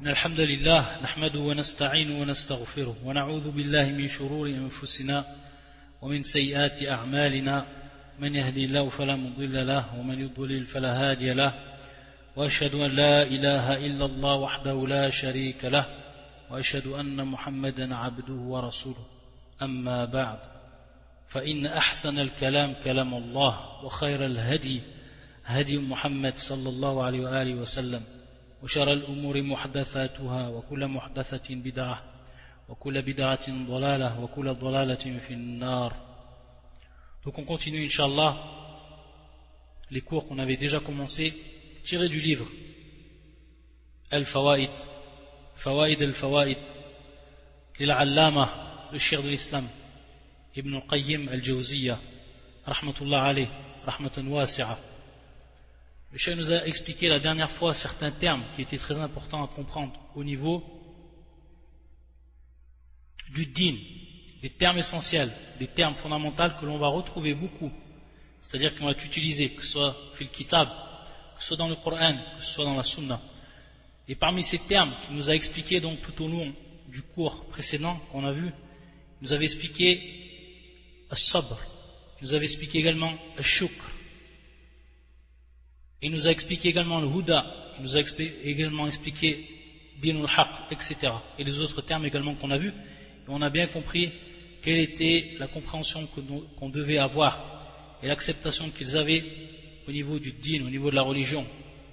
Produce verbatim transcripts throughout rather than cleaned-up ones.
إن الحمد لله نحمده ونستعينه ونستغفره ونعوذ بالله من شرور أنفسنا ومن سيئات أعمالنا من يهدي الله فلا مضل له ومن يضلل فلا هادي له وأشهد أن لا إله إلا الله وحده لا شريك له وأشهد أن محمدا عبده ورسوله أما بعد فإن أحسن الكلام كلام الله وخير الهدي هدي محمد صلى الله عليه وآله وسلم وشر الأمور محدثاتها وكل محدثة بدعة وكل بدعة ضلالة وكل ضلالة في النار. Donc on continue Inch'Allah les cours qu'on avait déjà commencé tirés du livre Al-Fawaid Fawaid Al-Fawaid للعلامة le cheikh de l'islam Ibn al-Qayyim al-Jawziyya rahmatullah alayh rahmatan wasi'a. Le cheikh nous a expliqué la dernière fois certains termes qui étaient très importants à comprendre au niveau du din, des termes essentiels, des termes fondamentaux que l'on va retrouver beaucoup, c'est-à-dire qu'on va utiliser, que ce soit fil kitab, que ce soit dans le Coran, que ce soit dans la Sunna. Et parmi ces termes qu'il nous a expliqué donc tout au long du cours précédent qu'on a vu, il nous avait expliqué as-sabr, il nous avait expliqué également al-shukr, il nous a expliqué également le huda, il nous a également expliqué dinul haq, et cetera. Et les autres termes également qu'on a vus. Et on a bien compris quelle était la compréhension qu'on devait avoir et l'acceptation qu'ils avaient au niveau du din, au niveau de la religion.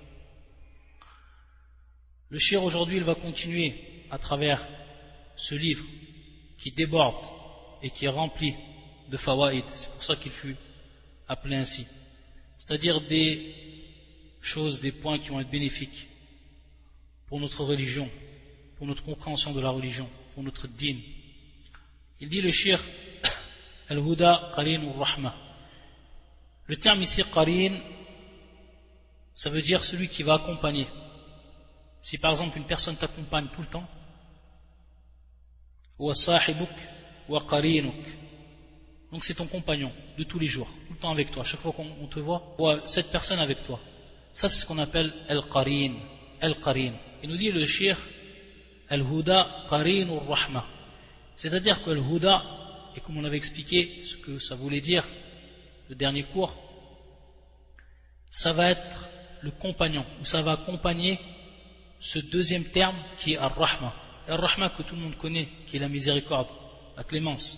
Le cheikh aujourd'hui il va continuer à travers ce livre qui déborde et qui est rempli de fawaïd, c'est pour ça qu'il fut appelé ainsi, c'est-à-dire des choses, des points qui vont être bénéfiques pour notre religion, pour notre compréhension de la religion, pour notre din. Il dit le cheikh al-huda qarin ur-rahma. Le terme ici qarin, ça veut dire celui qui va accompagner. Si par exemple une personne t'accompagne tout le temps, wa sahibuk wa qarinuk, donc c'est ton compagnon de tous les jours, tout le temps avec toi, chaque fois qu'on te voit, ou cette personne avec toi. Ça c'est ce qu'on appelle al-qarin, al-qarin. Il nous dit le cheikh al-huda qarin ur-rahma. C'est-à-dire que le huda, et comme on avait expliqué ce que ça voulait dire le dernier cours, ça va être le compagnon, ou ça va accompagner ce deuxième terme qui est ar-rahma. Ar-rahma que tout le monde connaît, qui est la miséricorde, la clémence.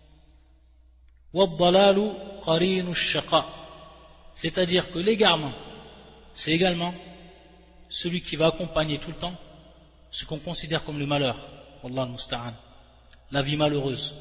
Wad-dalalu qarinu ash-shaqa. C'est-à-dire que l'égarement, c'est également celui qui va accompagner tout le temps ce qu'on considère comme le malheur, Wallah al-musta'an, la vie malheureuse.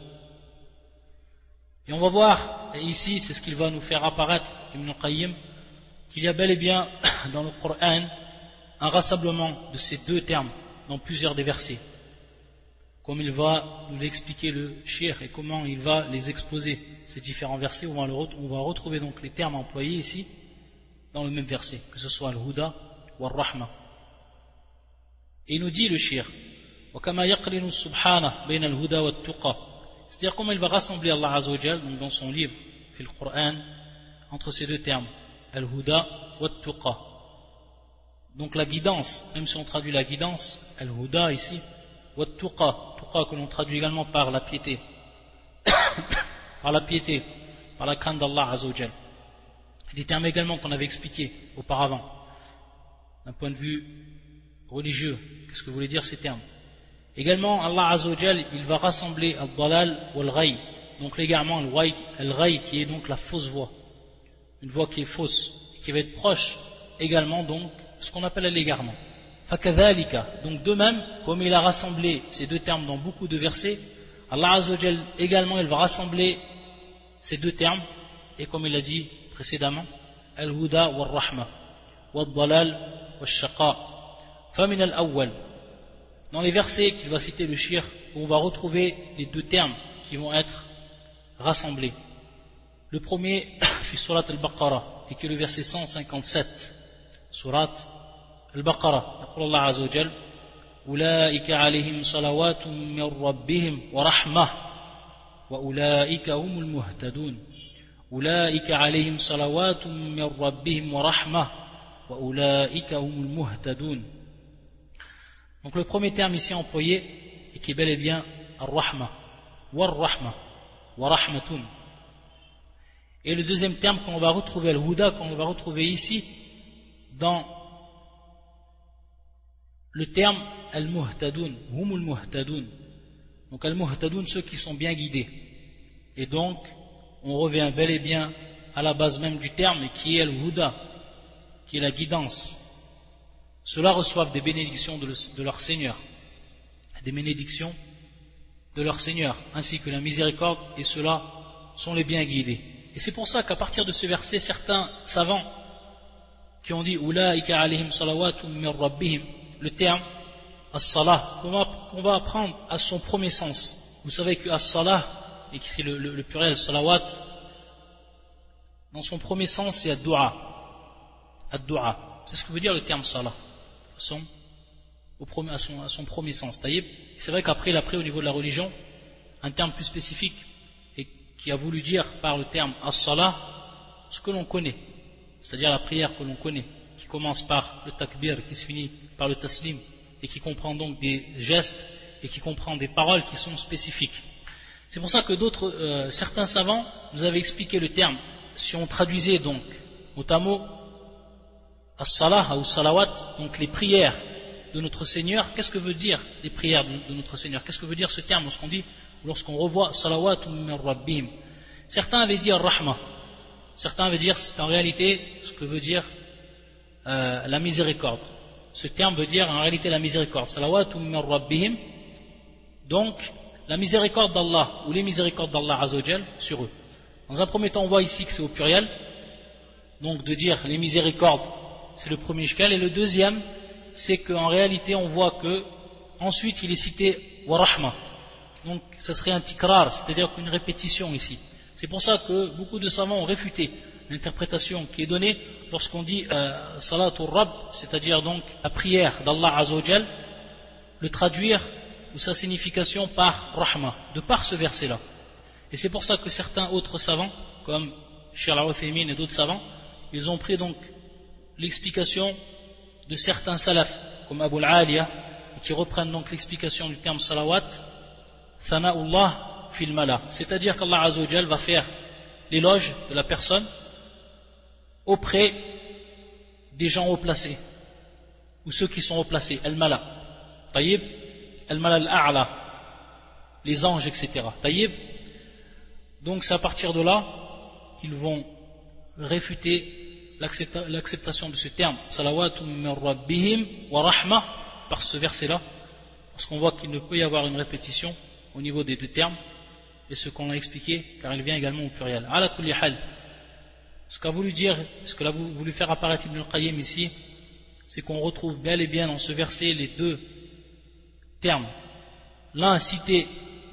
Et on va voir, et ici c'est ce qu'il va nous faire apparaître, Ibn al-Qayyim, qu'il y a bel et bien dans le Coran un rassemblement de ces deux termes dans plusieurs des versets, comme il va nous l'expliquer le cheikh et comment il va les exposer, ces différents versets. On va, le, on va retrouver donc les termes employés ici dans le même verset, que ce soit al-huda ou al-rahma. Et il nous dit le cheikh وَكَمَا يَقْرِنُ السُّبْحَانَ بَيْنَ الْهُدَى وَالتُّقَى, c'est-à-dire comment il va rassembler Allah Azza wa Jal, donc dans son livre في القرآن, entre ces deux termes al-huda wat-tuqa. Donc la guidance, même si on traduit la guidance al-huda ici, wat-tuqa, tuqa que l'on traduit également par la piété par la piété, par la crainte d'Allah Azza wa Jal. Des termes également qu'on avait expliqués auparavant d'un point de vue religieux. Qu'est-ce que voulaient dire ces termes? Également Allah Azza wa Jal, il va rassembler al-dalal ou al-ghay, donc l'égarement, al-ghay qui est donc la fausse voie, une voie qui est fausse qui va être proche également donc ce qu'on appelle l'égarement. Fakadhalika, donc de même comme il a rassemblé ces deux termes dans beaucoup de versets, Allah Azza wa Jal également il va rassembler ces deux termes, et comme il a dit précédemment, al-huda wal-rahma wal-dalal wal-shaqa. Famin al-awwal, dans les versets qu'il va citer le cheikh, où on va retrouver les deux termes qui vont être rassemblés. Le premier, fi surat al-Baqarah, et qui est le verset cent cinquante-sept, surat al-Baqarah. Yaqul Allah Azza wa Jal, Ulaika alayhim salawatun min rabbihim wa rahmah wa ulaika humul muhtadun. Ulaika alayhim salawatun min rabbihim wa rahmah wa ulaika humul muhtadun. Donc le premier terme ici employé, et qui est bel et bien ar-rahma, war-rahma, wa-rahmatun. Et le deuxième terme qu'on va retrouver, al-huda, qu'on va retrouver ici, dans le terme al-muhtadun, humul muhtadun. Donc al-muhtadun, ceux qui sont bien guidés. Et donc, on revient bel et bien à la base même du terme, qui est al-huda, qui est la guidance. Ceux-là reçoivent des bénédictions de, le, de leur Seigneur, des bénédictions de leur Seigneur, ainsi que la miséricorde, et ceux-là sont les bien guidés. Et c'est pour ça qu'à partir de ce verset, certains savants qui ont dit Ulaika alayhim salawatum min rabbihim, le terme as-salah, qu'on va, qu'on va apprendre à son premier sens. Vous savez que as-salah, et que c'est le, le, le pluriel salawat, dans son premier sens c'est ad-du'a. Ad-du'a, c'est ce que veut dire le terme salah, son, au premier, à, son, à son premier sens. C'est vrai qu'après il a pris au niveau de la religion un terme plus spécifique, et qui a voulu dire par le terme as-salah ce que l'on connaît, c'est-à-dire la prière que l'on connaît, qui commence par le takbir, qui se finit par le taslim, et qui comprend donc des gestes, et qui comprend des paroles qui sont spécifiques. C'est pour ça que d'autres, euh, certains savants nous avaient expliqué le terme, si on traduisait donc mot à mot as-salah ou salawat, donc les prières de notre Seigneur. Qu'est-ce que veut dire les prières de, de notre Seigneur? Qu'est-ce que veut dire ce terme lorsqu'on dit, lorsqu'on revoit salawat min rabbihim? Certains avaient dit ar-rahma, certains avaient dit c'est en réalité ce que veut dire euh, la miséricorde. Ce terme veut dire en réalité la miséricorde, salawat min rabbihim, donc la miséricorde d'Allah ou les miséricordes d'Allah Azzawajal sur eux. Dans un premier temps on voit ici que c'est au pluriel, donc de dire les miséricordes c'est le premier ishkal, et le deuxième c'est qu'en réalité on voit que ensuite il est cité wa rahma, donc ça serait un tikrar, c'est-à-dire qu'une répétition ici. C'est pour ça que beaucoup de savants ont réfuté l'interprétation qui est donnée lorsqu'on dit euh, salatul rabb, c'est-à-dire donc la prière d'Allah Azzawajal, le traduire ou sa signification par rahma, de par ce verset là. Et c'est pour ça que certains autres savants comme Cheikh Al-Uthaymin et d'autres savants, ils ont pris donc l'explication de certains salafs comme Abu al-Aliya, qui reprennent donc l'explication du terme salawat, thana'ullah fil mala, c'est-à-dire qu'Allah Azzawajal va faire l'éloge de la personne auprès des gens haut placés ou ceux qui sont haut placés, al-mala, tayyib, al-mala al-a'la, les anges, et cetera. Tayyib. Donc c'est à partir de là qu'ils vont réfuter l'acceptation de ce terme salawatu min rabbihim wa rahma par ce verset là, parce qu'on voit qu'il ne peut y avoir une répétition au niveau des deux termes, et ce qu'on a expliqué car il vient également au pluriel. Ala kulli hal, ce qu'a voulu dire, ce que l'a voulu faire apparaître Ibn al-Qayyim ici, c'est qu'on retrouve bel et bien dans ce verset les deux termes, l'un cité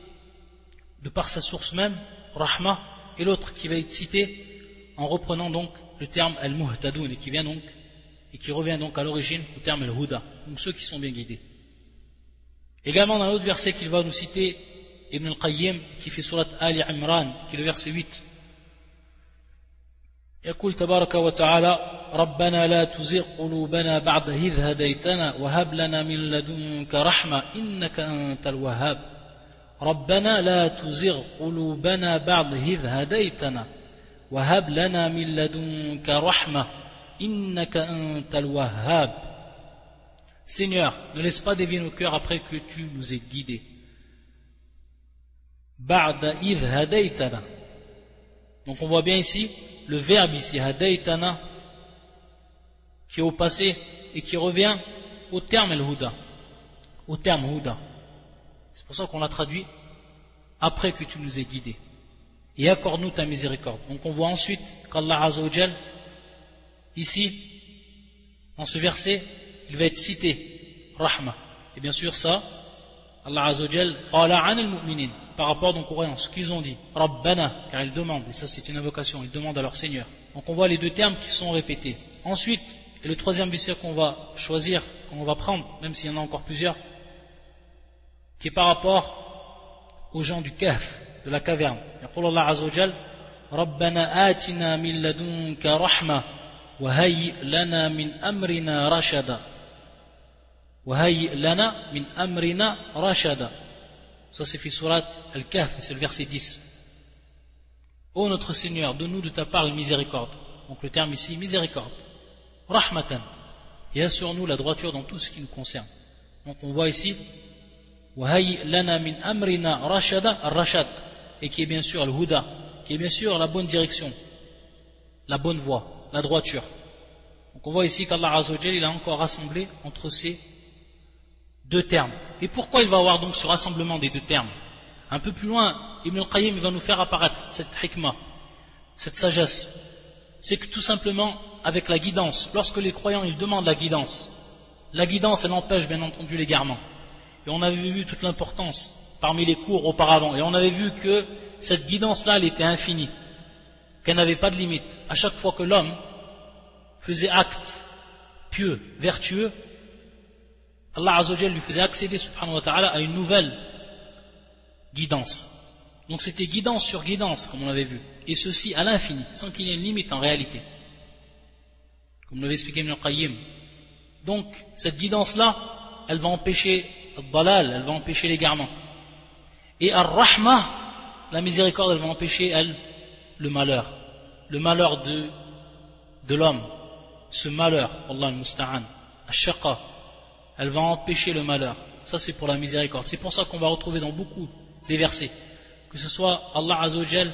de par sa source même, rahma, et l'autre qui va être cité en reprenant donc le terme al-muhtadoun, et qui vient donc et qui revient donc à l'origine au terme al-huda, donc ceux qui sont bien guidés. Également dans l'autre verset qu'il va nous citer Ibn al-Qayyim, qui fait surat Ali Imran, qui est le verset huit, يقول تبارك وتعالى ربنا لا تزغ قلوبنا بعد إذ هديتنا وهب لنا من لدنك رحمة إنك أنت الوهاب ربنا لا تزغ قلوبنا بعد إذ هديتنا وهب لنا من لدنك رحمة إنك أنت الوهاب. Seigneur, ne laisse pas dévier nos cœurs après que tu nous aies guidés. بعد إذ هديتنا. Donc on voit bien ici le verbe ici, hadaytana, qui est au passé et qui revient au terme al-huda, au terme huda. C'est pour ça qu'on l'a traduit après que tu nous aies guidés. Et accorde-nous ta miséricorde. Donc on voit ensuite qu'Allah Azzawajal, ici, dans ce verset, il va être cité rahma. Et bien sûr ça, Allah Azzawajal, qala an al-mu'minin, par rapport donc aux croyants, ce qu'ils ont dit, Rabbana, car ils demandent, et ça c'est une invocation, ils demandent à leur Seigneur. Donc on voit les deux termes qui sont répétés. Ensuite, et le troisième verset qu'on va choisir, qu'on va prendre, même s'il y en a encore plusieurs, qui est par rapport aux gens du Kahf, de la caverne. Yaqul Allah Azzawajal, Rabbana atina min ladunka rahma wa hayyi lana min amrina rashada. وَهَيِّئْ لَنَا مِنْ أَمْرِنَا رَشَدًا. Ça c'est fait surat Al-Kahf, c'est le verset dix. Ô notre Seigneur, donne-nous de ta part une miséricorde. Donc le terme ici, miséricorde. Rahmatan. Et assure-nous la droiture dans tout ce qui nous concerne. Donc on voit ici وَهَيِّئْ لَنَا مِنْ أَمْرِنَا رَشَدًا, Ar-Rashad, et qui est bien sûr Al-Huda, qui est bien sûr la bonne direction, la bonne voie, la droiture. Donc on voit ici qu'Allah Azza wa Jalla, il a encore rassemblé entre ces deux termes. Et pourquoi il va avoir donc ce rassemblement des deux termes? Un peu plus loin, Ibn al-Qayyim va nous faire apparaître cette hikmah, cette sagesse. C'est que tout simplement, avec la guidance, lorsque les croyants ils demandent la guidance, la guidance elle empêche bien entendu l'égarement. Et on avait vu toute l'importance parmi les cours auparavant. Et on avait vu que cette guidance-là, elle était infinie, qu'elle n'avait pas de limite. À chaque fois que l'homme faisait acte pieux, vertueux, Allah Azza wa Jalla lui faisait accéder subhanahu wa ta'ala à une nouvelle guidance. Donc c'était guidance sur guidance, comme on l'avait vu, et ceci à l'infini, sans qu'il y ait une limite en réalité, comme l'avait expliqué Ibn al-Qayyim. Donc cette guidance-là, elle va empêcher al-dalal, elle va empêcher l'égarement. Et ar-rahma, la miséricorde, elle va empêcher, elle, le malheur, le malheur de, de l'homme, ce malheur, Allah al-Musta'an, ash-shaqa, elle va empêcher le malheur. Ça c'est pour la miséricorde. C'est pour ça qu'on va retrouver dans beaucoup des versets, que ce soit Allah Azza wa Jal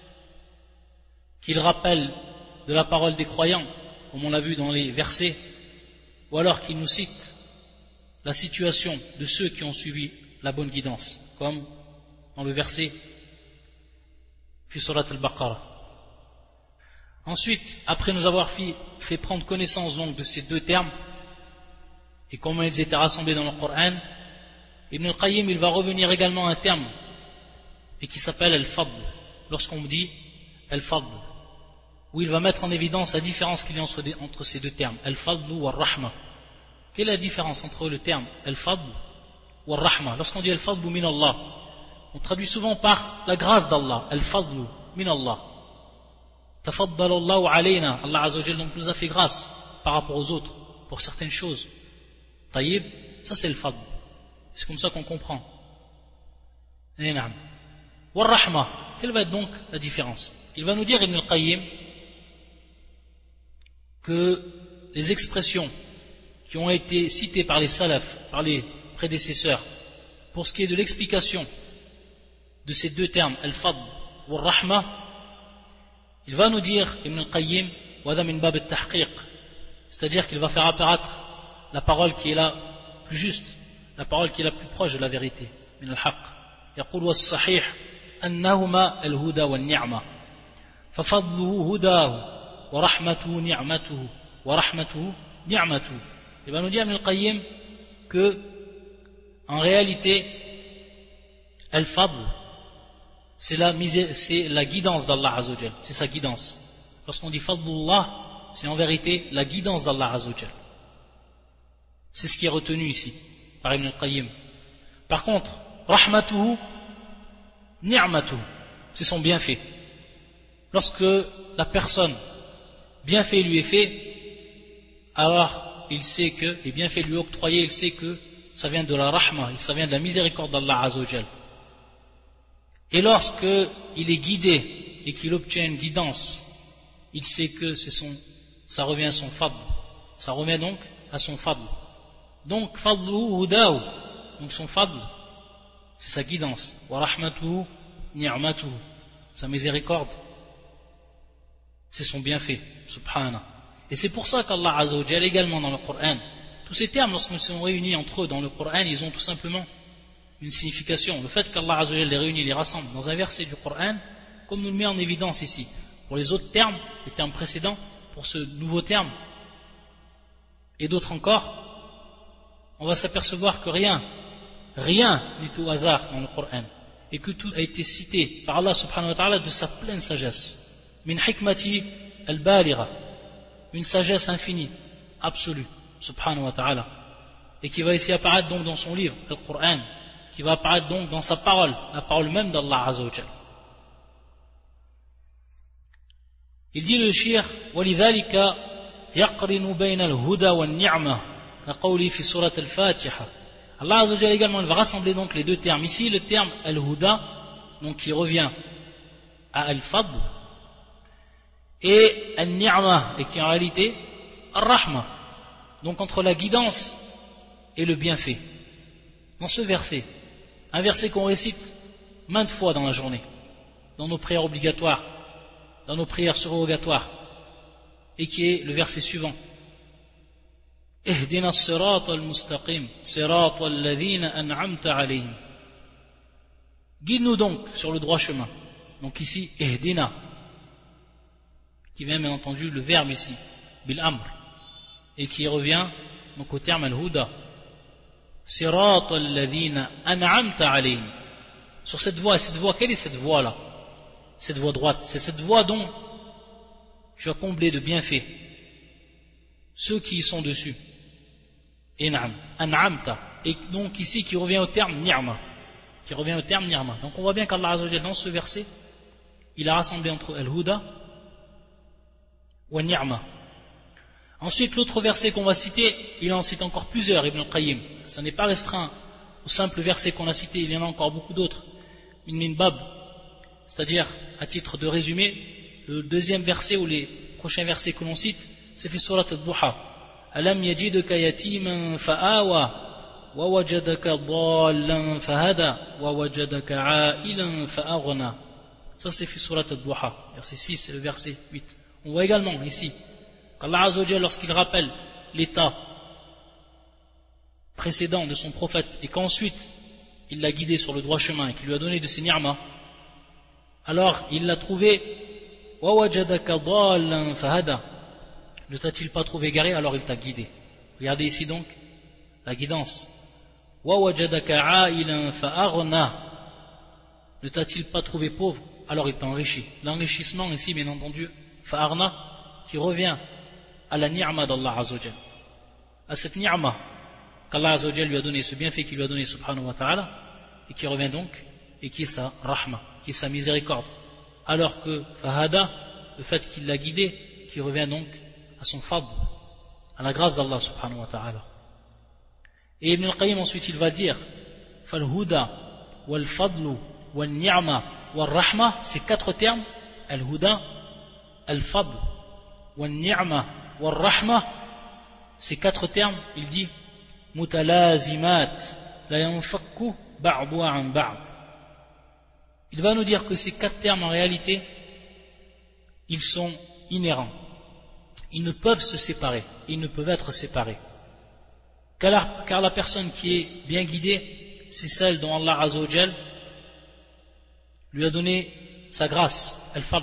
qu'il rappelle de la parole des croyants, comme on l'a vu dans les versets, ou alors qu'il nous cite la situation de ceux qui ont suivi la bonne guidance, comme dans le verset fi surat al-Baqarah. Ensuite, après nous avoir fait, fait prendre connaissance donc de ces deux termes et comment ils étaient rassemblés dans le Coran, Ibn al-Qayyim il va revenir également à un terme et qui s'appelle al-Fadl. Lorsqu'on dit al-Fadl, où il va mettre en évidence la différence qu'il y a entre, entre ces deux termes, al-Fadl ou al-Rahma. Quelle est la différence entre le terme al-Fadl ou al-Rahma? Lorsqu'on dit al-Fadl min Allah, on traduit souvent par la grâce d'Allah, al-Fadl min Allah. Tafaddal Allahu alayna, Allah Azza wa Jalla donc nous a fait grâce par rapport aux autres pour certaines choses. Taïb, ça c'est le Fadl. C'est comme ça qu'on comprend. Wa al-Rahma, quelle va être donc la différence? Il va nous dire Ibn al-Qayyim que les expressions qui ont été citées par les salafs, par les prédécesseurs, pour ce qui est de l'explication de ces deux termes, al-Fadl ou al-Rahma, il va nous dire, Ibn al-Qayyim, wada min bab al-tahqiq, c'est-à-dire qu'il va faire apparaître la parole qui est la plus juste, la parole qui est la plus proche de la vérité, min al-haq. يقول والصحيح أنهما الهدى والنعمة ففضله هداه ورحمته نعمته ورحمته نعمته. Il va nous dire Ibn al-Qayyim que en réalité al-Fadl c'est la, c'est la guidance d'Allah Azza wa Jal, c'est sa guidance. Lorsqu'on dit Fadlullah, c'est en vérité la guidance d'Allah Azza wa Jal. C'est ce qui est retenu ici par Ibn al-Qayyim. Par contre, Rahmatuhu Ni'matuhu, c'est son bienfait. Lorsque la personne bienfait lui est fait, alors il sait que, les bienfaits lui octroyés, il sait que ça vient de la Rahma, ça vient de la miséricorde d'Allah Azza wa Jal. Et lorsque il est guidé et qu'il obtient une guidance, il sait que c'est son, ça revient à son fadl, ça revient donc à son fadl. Donc fadluhu hudahu, donc son fadl, c'est sa guidance. Wa rahmatuhu ni'matuhu, sa miséricorde, c'est son bienfait, subhana. Et c'est pour ça qu'Allah Azza wa Jalla également dans le Coran, tous ces termes lorsqu'ils sont réunis entre eux dans le Coran, ils ont tout simplement une signification. Le fait qu'Allah Azza wa Jalla les réunit, les rassemble dans un verset du Coran, comme nous le met en évidence ici. Pour les autres termes, les termes précédents, pour ce nouveau terme, et d'autres encore, on va s'apercevoir que rien, rien n'est au hasard dans le Coran, et que tout a été cité par Allah subhanahu wa ta'ala de sa pleine sagesse. Min hikmati al-balira, une sagesse infinie, absolue, subhanahu wa ta'ala, et qui va ici apparaître donc dans son livre, le Coran, qui va apparaître donc dans sa parole, la parole même d'Allah Azza wa Jalla. Il dit le shir, وَلِذَلِكَ يَقْرِنُ بَيْنَ الْهُدَى وَالنِّعْمَةِ قوله في سورة الفاتحة. Allah Azza wa Jalla également, il va rassembler donc les deux termes. Ici, le terme al-huda, donc qui revient à al-fadl, et al-ni'ma, et qui en réalité al-rahma. Donc entre la guidance et le bienfait. Dans ce verset, un verset qu'on récite maintes fois dans la journée, dans nos prières obligatoires, dans nos prières surrogatoires, et qui est le verset suivant. Ihdina as-sirata al-mustaqim, sirata alladhina an'amta alayhim. Guide-nous donc sur le droit chemin. Donc ici, ihdina, qui vient bien entendu le verbe ici, bil amr, et qui revient donc au terme al-huda. Sirata alladhina an'amta alayhim. Sur cette voie, et cette voie, quelle est cette voie-là? Cette voie droite, c'est cette voie dont tu as comblé de bienfaits ceux qui y sont dessus. In'am, an'amta, et donc ici qui revient au terme ni'ma, qui revient au terme ni'ma. Donc on voit bien qu'Allah Azza wa Jalla, dans ce verset, il a rassemblé entre al-huda ou al-ni'ma. Ensuite, l'autre verset qu'on va citer, il en cite encore plusieurs, Ibn al-Qayyim. Ça n'est pas restreint au simple verset qu'on a cité, il y en a encore beaucoup d'autres. Min bab, c'est-à-dire, à titre de résumé, le deuxième verset ou les prochains versets que l'on cite, c'est fait surat al-Duha. Alam yajidaka yatiman fa'awa, wa wajadaka dhallan fahada, wa wajadaka a'ilan fa'aghna. Ça c'est fait surat al-Duha, verset six, c'est le verset huit. On voit également ici qu'Allah Azza wa Jalla, lorsqu'il rappelle l'état précédent de son prophète et qu'ensuite il l'a guidé sur le droit chemin et qu'il lui a donné de ses ni'ma, alors il l'a trouvé wa wajadaka dhallan fahada. Ne t'a-t-il pas trouvé égaré, alors il t'a guidé. Regardez ici donc la guidance. Wa wajadaka a'ilan fa'aghna. Ne t'a-t-il pas trouvé pauvre, alors il t'a enrichi. L'enrichissement ici, bien entendu, fa'aghna, qui revient à la ni'ma d'Allah Azza wa Jalla, à cette ni'ma qu'Allah Azza wa Jalla lui a donné, ce bienfait qu'il lui a donné subhanahu wa ta'ala, et qui revient donc, et qui est sa rahma, qui est sa miséricorde, alors que fahada, le fait qu'il l'a guidé, qui revient donc à son fadl, à la grâce d'Allah subhanahu wa ta'ala. Et Ibn al-Qayyim ensuite il va dire fal-huda wal-fadlu wal-ni'ma wal-rahma, ces quatre termes, al-huda, al-fadl wal-ni'ma wal-rahma, ces quatre termes, il dit mutalazimat la yanfakku ba'du an ba'd. Il va nous dire que ces quatre termes en réalité ils sont inhérents, ils ne peuvent se séparer, ils ne peuvent être séparés, car la, car la personne qui est bien guidée, c'est celle dont Allah Azza wa Jal lui a donné sa grâce, al-fadl.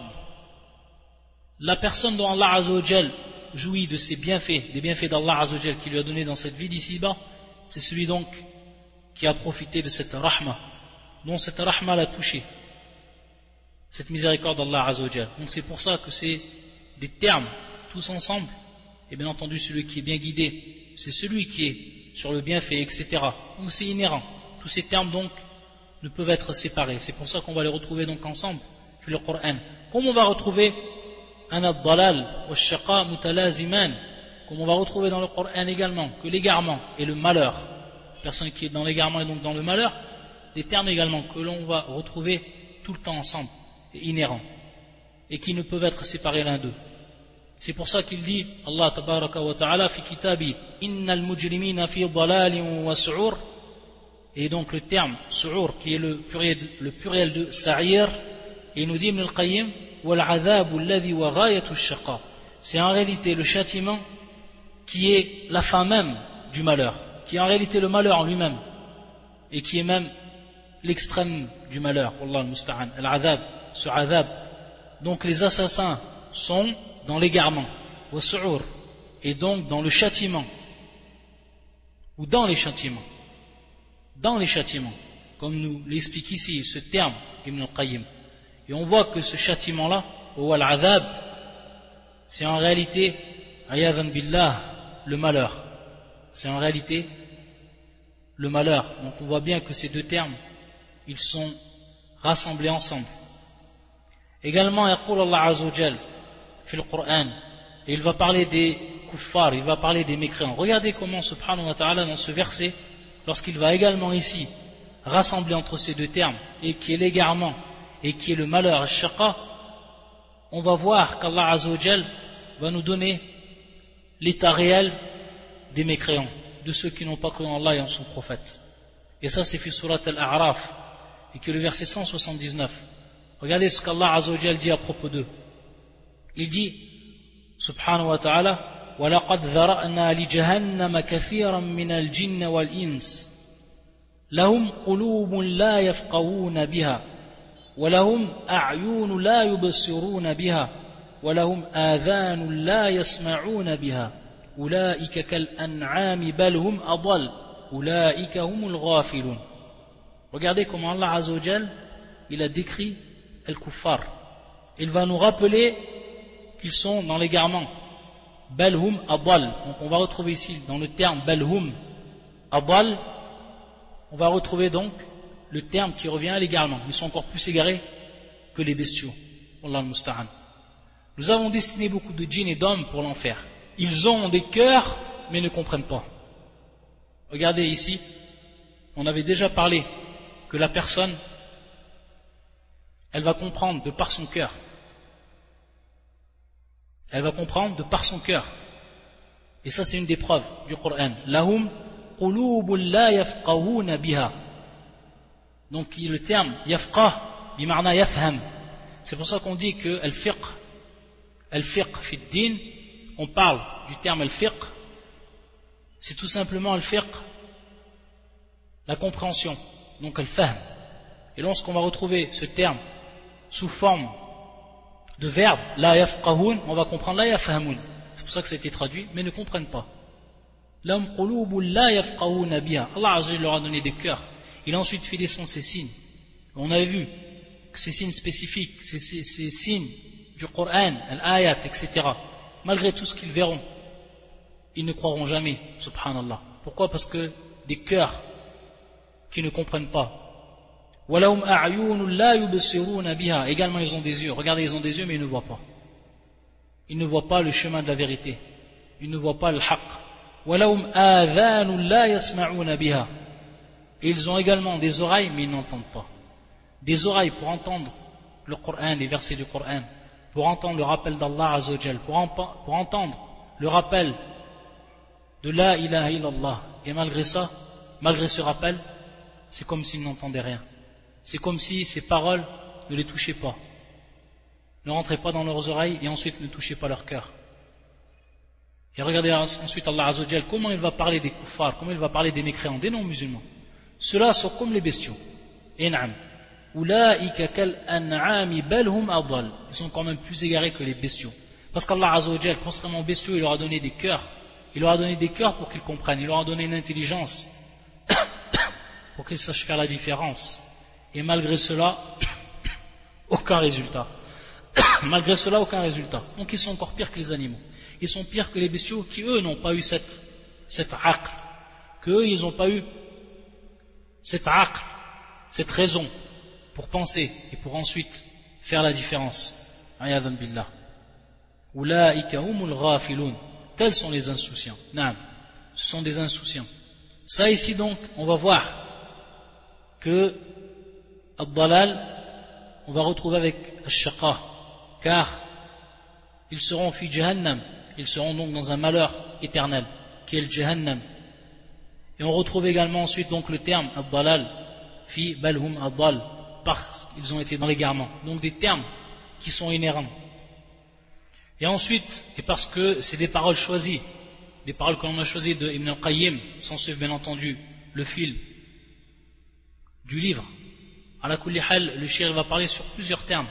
La personne dont Allah Azza wa Jal jouit de ses bienfaits, des bienfaits d'Allah Azza wa Jal qui lui a donné dans cette vie d'ici-bas, c'est celui donc qui a profité de cette rahma, dont cette rahma l'a touché, cette miséricorde d'Allah Azza wa Jal. Donc c'est pour ça que c'est des termes tous ensemble, et bien entendu celui qui est bien guidé, c'est celui qui est sur le bienfait, et cetera. Donc c'est inhérent. Tous ces termes donc ne peuvent être séparés. C'est pour ça qu'on va les retrouver donc ensemble dans le Coran. Comme on va retrouver un ad-dalal wa shaqa mutalaziman, comme on va retrouver dans le Coran également que l'égarement et le malheur, la personne qui est dans l'égarement et donc dans le malheur, des termes également que l'on va retrouver tout le temps ensemble, et inhérents, et qui ne peuvent être séparés l'un d'eux. C'est pour ça qu'il dit, Allah tabaraka wa ta'ala, fi kitabi, innal mujrimina fi dalalin wa su'ur, et donc le terme su'ur, qui est le pluriel, le pluriel de sa'ir, et il nous dit Ibn al-Qayyim, wal adhabu alladhi wa ghayatu shaqa. C'est en réalité le châtiment qui est la fin même du malheur, qui est en réalité le malheur en lui-même, et qui est même l'extrême du malheur. Wallah al-musta'an, al-adhab, ce adhab. Donc les assassins sont dans l'égarement, wa su'ur, et donc dans le châtiment, ou dans les châtiments, dans les châtiments, comme nous l'explique ici ce terme Ibn al-Qayyim. Et on voit que ce châtiment-là, ou al-adhab, c'est en réalité, ayadhan billah, le malheur. C'est en réalité le malheur. Donc on voit bien que ces deux termes, ils sont rassemblés ensemble. Également, yaqul Allah Azza wa Jal, fi le Coran, et il va parler des kuffar, il va parler des mécréants. Regardez comment, subhanahu wa ta'ala, dans ce verset, lorsqu'il va également ici rassembler entre ces deux termes, et qui est l'égarement, et qui est le malheur, al-shaqa, on va voir qu'Allah Azza wa Jal va nous donner l'état réel des mécréants, de ceux qui n'ont pas cru en Allah et en son prophète. Et ça c'est fi surat al-A'raf, et que le verset cent soixante-dix-neuf. Regardez ce qu'Allah Azza wa Jal dit à propos d'eux. Il dit, subhanahu wa ta'ala, وَلَقَدْ ذَرَأْنَا لِجَهَنَّمَ كَثِيرًا مِنَ الْجِنِّ وَالْإِنسِ لَهُمْ قُلُوبٌ لَا يَفْقَهُونَ بِهَا وَلَهُمْ أَعْيُنٌ لَا يُبْصِرُونَ بِهَا وَلَهُمْ آذَانٌ لَا يَسْمَعُونَ بِهَا أُولَئِكَ كَالْأَنْعَامِ بَلْ هُمْ أَضَلُّ أُولَئِكَ هُمُ الْغَافِلُونَ. Regardez comment Allah Azza wa Jal, il a décrit al-kuffar. Il va nous rappeler qu'ils sont dans l'égarement. Bal hum adal. Donc on va retrouver ici dans le terme bal hum adal, on va retrouver donc le terme qui revient à l'égarement. Ils sont encore plus égarés que les bestiaux. Wallah al-musta'an. Nous avons destiné beaucoup de djinns et d'hommes pour l'enfer. Ils ont des cœurs mais ne comprennent pas. Regardez ici, on avait déjà parlé que la personne, elle va comprendre de par son cœur. Elle va comprendre de par son cœur. Et ça c'est une des preuves du Coran. Lahum qulubun la yafqahuna biha. Donc le terme yafqah bimarna yafham. C'est pour ça qu'on dit que al-fiqh, al-fiqh fi ad-din, on parle du terme al-fiqh, c'est tout simplement al-fiqh, la compréhension, donc al-fahm. Et lorsqu'on va retrouver ce terme sous forme de verbe, la yafqahun, on va comprendre la yafhamun. C'est pour ça que ça a été traduit, mais ne comprennent pas. Lahum qulubun la yafqahuna biha. Allah Azza wa Jalla leur a donné des cœurs. Il a ensuite fait descendre ces signes. On avait vu que ces signes spécifiques, ces, ces, ces signes du Coran, al-ayat, et cetera, malgré tout ce qu'ils verront, ils ne croiront jamais, subhanallah. Pourquoi? Parce que des cœurs qui ne comprennent pas. وَلَهُمْ أَعْيُونٌ لَا يُبْصِرُونَ بِهَا. Également ils ont des yeux. Regardez, ils ont des yeux mais ils ne voient pas. Ils ne voient pas le chemin de la vérité. Ils ne voient pas le haqq. وَلَهُمْ آذَانٌ لَا يَسْمَعُونَ بِهَا. Et ils ont également des oreilles mais ils n'entendent pas. Des oreilles pour entendre le Coran, les versets du Coran, pour entendre le rappel d'Allah Azza wa Jal, pour, pour entendre le rappel de la ilaha illallah. Et malgré ça, malgré ce rappel, c'est comme s'ils n'entendaient rien. C'est comme si ces paroles ne les touchaient pas, ne rentraient pas dans leurs oreilles et ensuite ne touchaient pas leur cœur. Et regardez ensuite Allah Azza wa Jal, comment il va parler des kuffars, comment il va parler des mécréants, des non-musulmans. Ceux-là sont comme les bestiaux. In'am. Ulaika kal an'ami bal hum adall. Ils sont quand même plus égarés que les bestiaux. Parce qu'Allah Azza wa Jal, contrairement aux bestiaux, il leur a donné des cœurs. Il leur a donné des cœurs pour qu'ils comprennent. Il leur a donné une intelligence pour qu'ils sachent faire la différence. Et malgré cela, aucun résultat. Malgré cela, aucun résultat. Donc ils sont encore pires que les animaux. Ils sont pires que les bestiaux qui, eux, n'ont pas eu cette, cette aql. Qu'eux, ils n'ont pas eu cette aql, cette raison pour penser et pour ensuite faire la différence. Ayadan billah. Ulaika humul ghafilun. Tels sont les insouciants. Naam. Ce sont des insouciants. Ça ici donc, on va voir que Ad-Dalal, on va retrouver avec Ash-Shaqa, car ils seront fi Jahannam, ils seront donc dans un malheur éternel, qui est le Jahannam. Et on retrouve également ensuite donc le terme Ad-Dalal, fi Balhum Ad-Dal, parce qu'ils ont été dans l'égarement. Donc des termes qui sont inhérents. Et ensuite, et parce que c'est des paroles choisies, des paroles que l'on a choisies de Ibn al-Qayyim, sans suivre bien entendu le fil du livre. Ala kulli hal, le shir va parler sur plusieurs termes,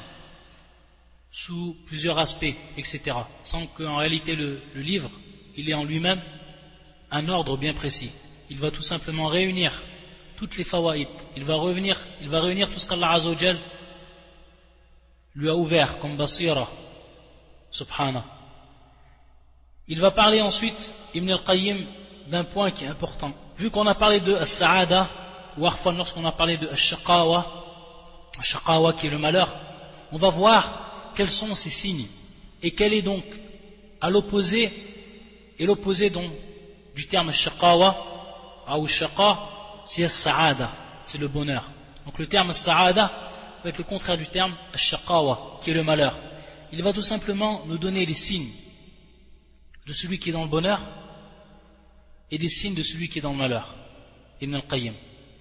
sous plusieurs aspects, et cetera. Sans qu'en réalité le, le livre, il ait en lui-même un ordre bien précis. Il va tout simplement réunir toutes les fawaïd. Il va revenir, il va réunir tout ce qu'Allah Azza wa Jal lui a ouvert comme basira, subhana. Il va parler ensuite, Ibn al-Qayyim, d'un point qui est important. Vu qu'on a parlé de as-sa'ada, ou arfan, lorsqu'on a parlé de ash-shaqawa, ash-shaqawa qui est le malheur, on va voir quels sont ces signes et quel est donc à l'opposé Et l'opposé donc du terme shaqawa ou shaqa, c'est as-sa'ada, c'est le bonheur. Donc le terme sa'ada va être le contraire du terme shaqawa, qui est le malheur. Il va tout simplement nous donner les signes de celui qui est dans le bonheur et des signes de celui qui est dans le malheur. Ibn al-Qayyim.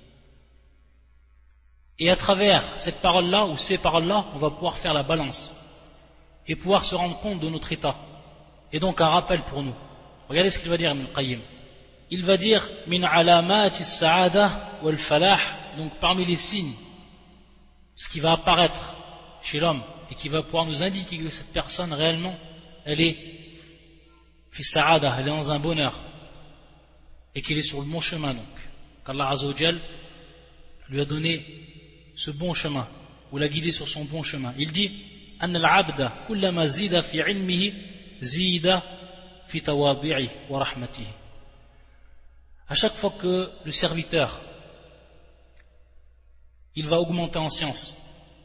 Et à travers cette parole-là, ou ces paroles-là, on va pouvoir faire la balance et pouvoir se rendre compte de notre état. Et donc un rappel pour nous. Regardez ce qu'il va dire Ibn al-Qayyim. Il va dire min alamati as-sa'ada wal falah, donc parmi les signes, ce qui va apparaître chez l'homme et qui va pouvoir nous indiquer que cette personne réellement, elle est fi sa'ada, elle est dans un bonheur et qu'elle est sur le bon chemin, donc qu'Allah Azza wa Jal lui a donné ce bon chemin ou l'a guidé sur son bon chemin. Il dit anna al-'abda kullama zida fi 'ilmihi zida fi tawadhi'i wa rahmatihi. À chaque fois que le serviteur il va augmenter en science,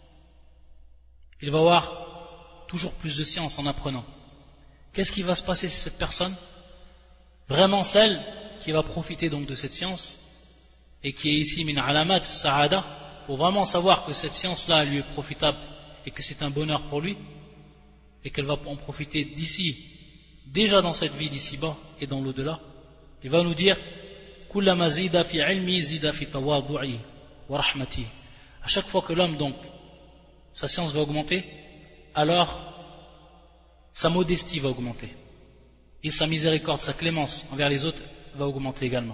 il va avoir toujours plus de science en apprenant. Qu'est-ce qui va se passer si cette personne, vraiment celle qui va profiter donc de cette science et qui est ici min alamat sa'ada, pour vraiment savoir que cette science-là lui est profitable et que c'est un bonheur pour lui et qu'elle va en profiter d'ici, déjà dans cette vie d'ici-bas et dans l'au-delà, il va nous dire kullama zida fi ilmi zida fi tawadhu'i wa rahmati. À chaque fois que l'homme donc sa science va augmenter, alors sa modestie va augmenter et sa miséricorde, sa clémence envers les autres va augmenter également.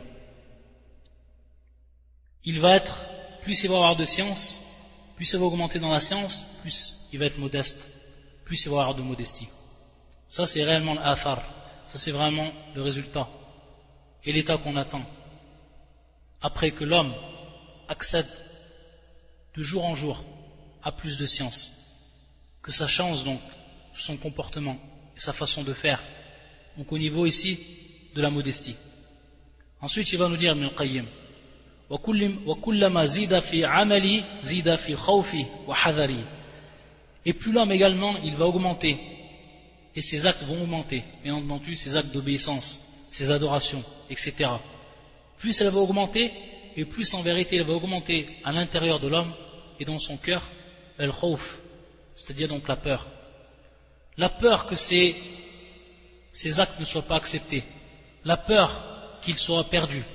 Il va être, plus il va avoir de science, plus il va augmenter dans la science, plus il va être modeste, plus il va avoir de modestie. Ça c'est réellement l'athar, ça c'est vraiment le résultat et l'état qu'on attend après que l'homme accède de jour en jour à plus de science, que ça change donc son comportement et sa façon de faire, donc au niveau ici de la modestie. Ensuite il va nous dire Ibn al-Qayyim وَكُلَّمَا زِيدَ فِي عَمَلِهِ زِيدَ فِي خَوْفِهِ وَحَذَرِهِ. Et plus l'homme également il va augmenter et ses actes vont augmenter, bien entendu ses actes d'obéissance, ses adorations, et cetera. Plus elle va augmenter et plus en vérité elle va augmenter à l'intérieur de l'homme et dans son cœur al-khawf, c'est-à-dire donc la peur. La peur que ces, ces actes ne soient pas acceptés, la peur qu'ils soient perdus,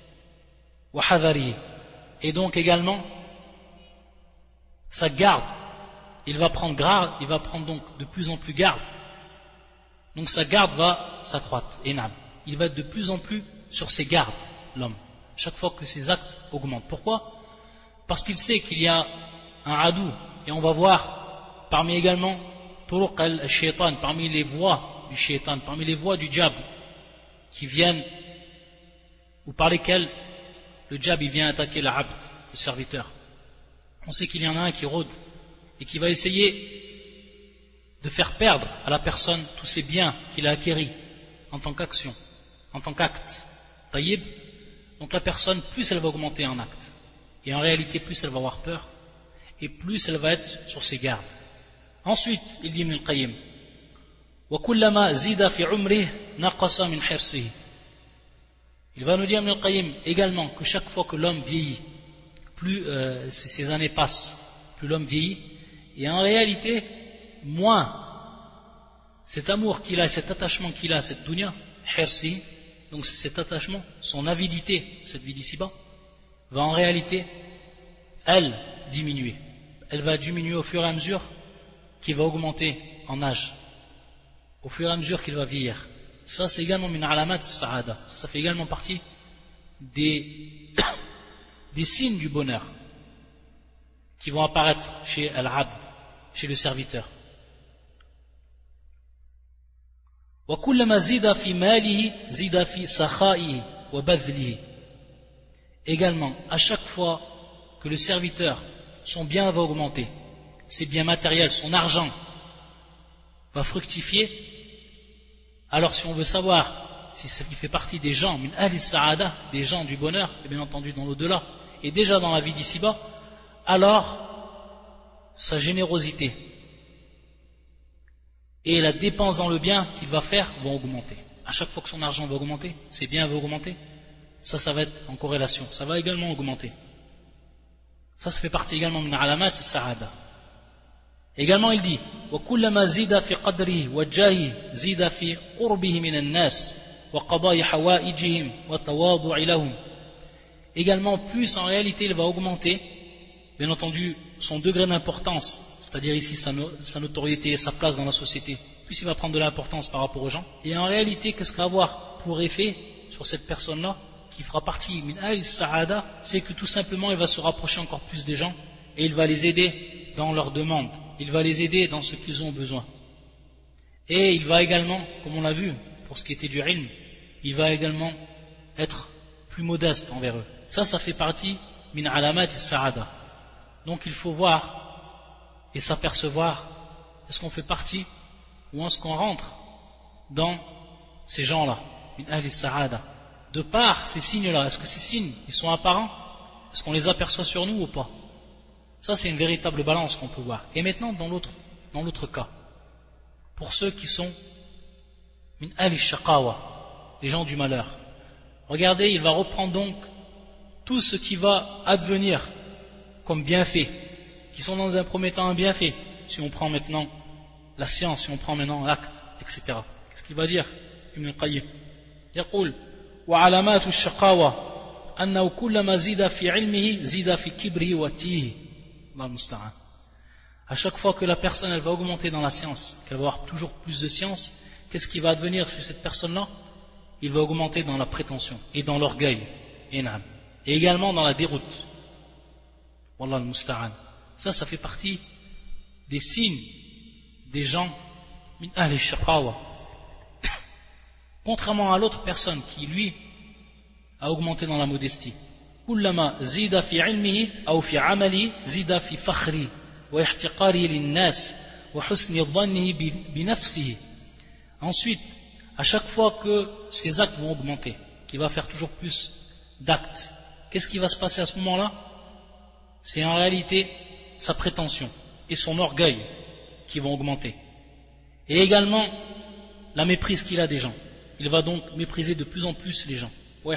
et donc également sa garde, il va prendre garde, il va prendre donc de plus en plus garde, donc sa garde va s'accroître, et il va être de plus en plus sur ses gardes, l'homme, chaque fois que ses actes augmentent. Pourquoi? Parce qu'il sait qu'il y a un adou, et on va voir parmi également turuq al-shaytan, parmi les voies du shaytan, parmi les voies du diable qui viennent ou par lesquelles le diable il vient attaquer l'abd, le serviteur. On sait qu'il y en a un qui rôde et qui va essayer de faire perdre à la personne tous ses biens qu'il a acquéris en tant qu'action, en tant qu'acte. Taïb, donc la personne, plus elle va augmenter en acte, et en réalité plus elle va avoir peur, et plus elle va être sur ses gardes. Ensuite, il dit Ibn al-Qayyim وَكُلَّمَا زِيدَ فِي عُمْرِهِ نَقَصَ مِنْ حِرْصِهِ. Il va nous dire Ibn al-Qayyim également que chaque fois que l'homme vieillit, plus euh, ces années passent, plus l'homme vieillit, et en réalité, moins cet amour qu'il a, cet attachement qu'il a à cette dunya, hirsi, donc c'est cet attachement, son avidité, cette vie d'ici-bas, va en réalité, elle, diminuer. Elle va diminuer au fur et à mesure qu'il va augmenter en âge, au fur et à mesure qu'il va vieillir. Ça c'est également min alamat sa'ada, ça, ça fait également partie des, des signes du bonheur qui vont apparaître chez al-abd, chez le serviteur. وَكُلَّمَا زِيدَ فِي مَالِهِ زِيدَ فِي سَخَائِهِ وَبَذْلِهِ. Également, à chaque fois que le serviteur, son bien va augmenter, ses biens matériels, son argent va fructifier, alors si on veut savoir si il fait partie des gens, min ahli sa'ada, des gens du bonheur, et bien entendu dans l'au-delà, et déjà dans la vie d'ici-bas, alors sa générosité et la dépense dans le bien qu'il va faire vont augmenter. à chaque fois que son argent va augmenter, ses biens vont augmenter, ça, ça va être en corrélation, ça va également augmenter. Ça, ça fait partie également de alamat as-sa'ada. Également, il dit وَكُلَّمَا زِيدَ فِي قَدْرِهِ وَجَاهِهِ زِيدَ فِي قُرْبِهِ مِنَ النَّاسِ وَقَضَاءِ حَوَائِجِهِمْ وَالتَّوَاضُعِ لَهُمْ. Également, plus en réalité il va augmenter, bien entendu, son degré d'importance, c'est-à-dire ici sa, no- sa notoriété et sa place dans la société, plus il va prendre de l'importance par rapport aux gens. Et en réalité, qu'est-ce qu'il va avoir pour effet sur cette personne-là, qui fera partie min al-sa'ada, c'est que tout simplement il va se rapprocher encore plus des gens et il va les aider dans leurs demandes, il va les aider dans ce qu'ils ont besoin. Et il va également, comme on l'a vu, pour ce qui était du ilm, il va également être plus modeste envers eux. Ça, ça fait partie min alamat as-sa'ada. Donc il faut voir et s'apercevoir, est-ce qu'on fait partie ou est-ce qu'on rentre dans ces gens-là, min ahli as-sa'ada. De par ces signes-là, est-ce que ces signes, ils sont apparents? Est-ce qu'on les aperçoit sur nous ou pas? Ça, c'est une véritable balance qu'on peut voir. Et maintenant, dans l'autre, dans l'autre cas, pour ceux qui sont min ahli shaqawa, les gens du malheur. Regardez, il va reprendre donc tout ce qui va advenir comme bienfait, qui sont dans un premier temps un bienfait. Si on prend maintenant la science, si on prend maintenant l'acte, et cetera. Qu'est-ce qu'il va dire Ibn al-Qayyim يقول وعلامات الشقاوة أنه كلما زيد في علمه زيد في كبره وتيه. Allah musta'an. À chaque fois que la personne elle va augmenter dans la science, qu'elle va avoir toujours plus de science, qu'est-ce qui va advenir sur cette personne-là? Il va augmenter dans la prétention et dans l'orgueil, et également dans la déroute. Wallah al-musta'an. Ça, ça fait partie des signes des gens min ahli shaqawa. Contrairement à l'autre personne qui, lui, a augmenté dans la modestie. كلما زيد في علمه أو في عمله زيد في فخره واحتقاره للناس وحسن ظنه بنفسه. Ensuite, à chaque fois que ses actes vont augmenter, qu'il va faire toujours plus d'actes, qu'est-ce qui va se passer à ce moment-là? C'est en réalité sa prétention et son orgueil qui vont augmenter. Et également la méprise qu'il a des gens. Il va donc mépriser de plus en plus les gens.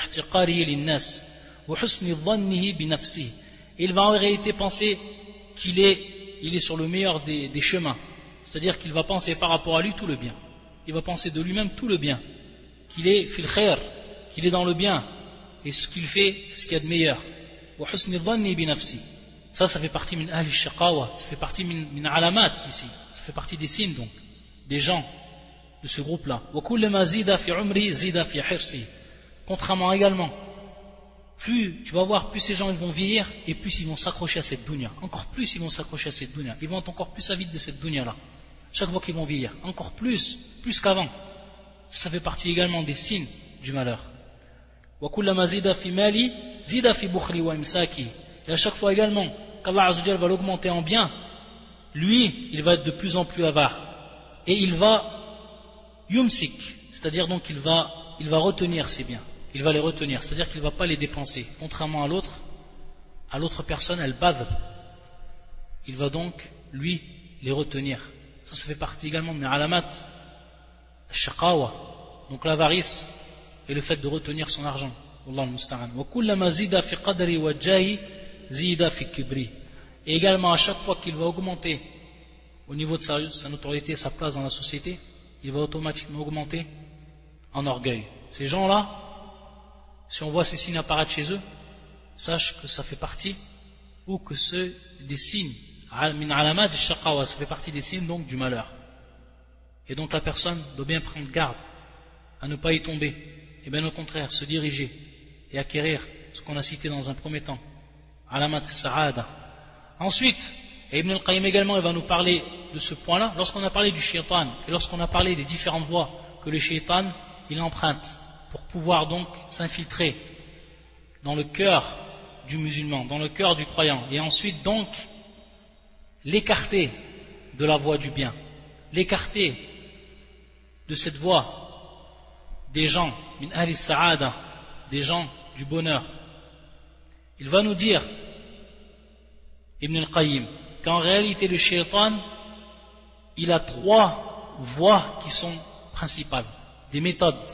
Et il va en réalité penser qu'il est, il est sur le meilleur des, des chemins. C'est-à-dire qu'il va penser par rapport à lui tout le bien. Il va penser de lui-même tout le bien. Qu'il est fil khair, qu'il est dans le bien. Et ce qu'il fait, c'est ce qu'il y a de meilleur. Ça, ça fait partie min ahli shaqawa. Ça fait partie min, min alamat ici. Ça fait partie des signes donc, des gens de ce groupe-là. Contrairement également, plus tu vas voir, plus ces gens ils vont vieillir et plus ils vont s'accrocher à cette dunya. Encore plus ils vont s'accrocher à cette dunya. Ils vont être encore plus avides de cette dunya-là. Chaque fois qu'ils vont vieillir, encore plus, plus qu'avant. Ça fait partie également des signes du malheur. Et à chaque fois également qu'Allah Azza wa Jalla va l'augmenter en bien, lui, il va être de plus en plus avare. Et il va yumsik, c'est-à-dire donc il va, il va retenir ses biens. Il va les retenir, c'est-à-dire qu'il ne va pas les dépenser. Contrairement à l'autre, à l'autre personne, elle bave. Il va donc, lui, les retenir. Ça, ça fait partie également de alamat shaqawa, donc l'avarice et le fait de retenir son argent. Wallah al-musta'an. Wa kullama zida fi qadri wa jahi zida fi kibri. Et également à chaque fois qu'il va augmenter au niveau de sa, sa notoriété, sa place dans la société, il va automatiquement augmenter en orgueil. Ces gens-là, si on voit ces signes apparaître chez eux, sache que ça fait partie, ou que c'est des signes, min alamat shaqawa, ça fait partie des signes donc du malheur. Et donc la personne doit bien prendre garde à ne pas y tomber, et bien au contraire, se diriger et acquérir ce qu'on a cité dans un premier temps, alamat sa'ada. Ensuite, et Ibn al-Qayyim également il va nous parler de ce point-là, lorsqu'on a parlé du shaitan, et lorsqu'on a parlé des différentes voies que le shaitan, il emprunte, pour pouvoir donc s'infiltrer dans le cœur du musulman, dans le cœur du croyant, et ensuite donc l'écarter de la voie du bien, l'écarter de cette voie des gens, min ahli sa'ada, des gens du bonheur. Il va nous dire, Ibn al-Qayyim, qu'en réalité le shaitan, il a trois voies qui sont principales, des méthodes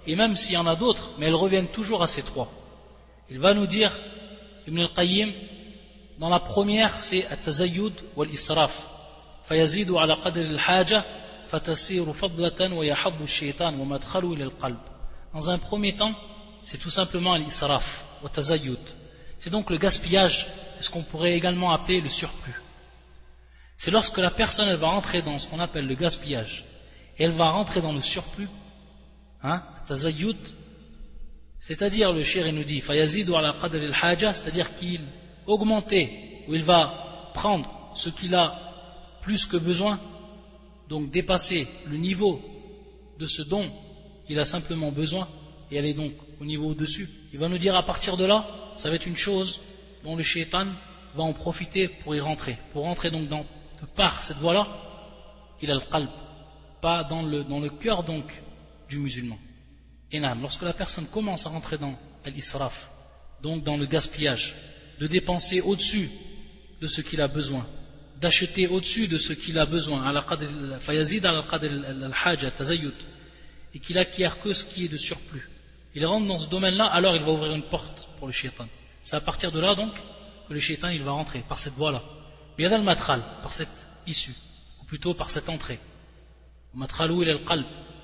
et même s'il y en a d'autres, mais elles reviennent toujours à ces trois. Il va nous dire, Ibn al-Qayyim, dans la première, c'est at-tazayyud wal-israf. فيزيد على قدر الحاجة فتسير فضلة ويحب الشيطان ومدخله إلى القلب. Dans un premier temps, c'est tout simplement l'israf, wa tazayyud. C'est donc le gaspillage, ce qu'on pourrait également appeler le surplus. C'est lorsque la personne elle va rentrer dans ce qu'on appelle le gaspillage, et elle va rentrer dans le surplus, hein, tazayyud, c'est-à-dire le shir nous dit, fayazidu ala qadr al-haja, c'est-à-dire qu'il augmentait, ou il va prendre ce qu'il a plus que besoin, donc dépasser le niveau de ce dont il a simplement besoin, et aller donc au niveau au-dessus. Il va nous dire à partir de là, ça va être une chose dont le shaitan va en profiter pour y rentrer, pour rentrer donc dans, de par cette voie-là, il a le qalb, pas dans le, dans le cœur donc du musulman. Et non, lorsque la personne commence à rentrer dans l'israf, donc dans le gaspillage, de dépenser au-dessus de ce qu'il a besoin, d'acheter au-dessus de ce qu'il a besoin, fayazid ala qadr al-haja tazayyud, et qu'il acquiert que ce qui est de surplus, il rentre dans ce domaine-là, alors il va ouvrir une porte pour le shaitan. C'est à partir de là donc que le shaitan il va rentrer par cette voie-là, biyad al-matral, par cette issue, ou plutôt par cette entrée. Matralu ila al-qalb.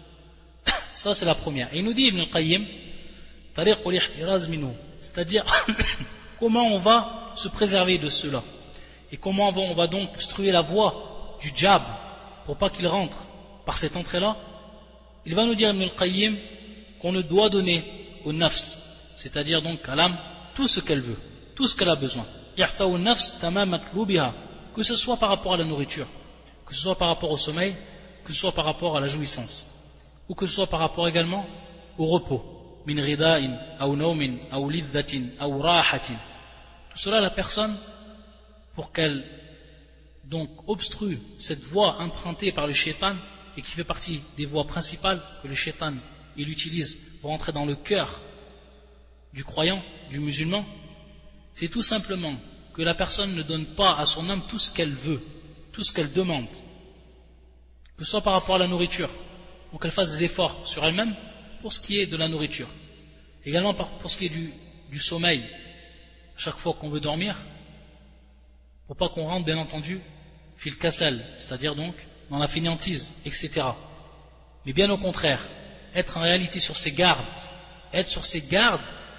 Ça c'est la première. Et il nous dit Ibn al-Qayyim, tariq al-ihtiraz minhu, c'est-à-dire comment on va se préserver de cela, et comment on va, on va donc obstruer la voie du diable pour pas qu'il rentre par cette entrée-là. Il va nous dire Ibn al-Qayyim qu'on ne doit donner au nafs, c'est-à-dire donc à l'âme, tout ce qu'elle veut, tout ce qu'elle a besoin. Ya'ta'u an-nafs tamam matlubiha, que ce soit par rapport à la nourriture, que ce soit par rapport au sommeil, que ce soit par rapport à la jouissance, ou que ce soit par rapport également au repos. Min rida'in, aw nawmin, aw lidhatin, aw rahatin. Tout cela, la personne, pour qu'elle donc obstrue cette voie empruntée par le shaitan, et qui fait partie des voies principales que le shaitan il utilise pour entrer dans le cœur du croyant, du musulman, c'est tout simplement que la personne ne donne pas à son âme tout ce qu'elle veut, tout ce qu'elle demande, que ce soit par rapport à la nourriture, donc qu'elle fasse des efforts sur elle-même pour ce qui est de la nourriture, également pour ce qui est du, du sommeil, chaque fois qu'on veut dormir, pour pas qu'on rentre bien entendu fil kassal, c'est-à-dire donc dans la fainéantise, et cetera. Mais bien au contraire, être en réalité sur ses gardes, être sur ses gardes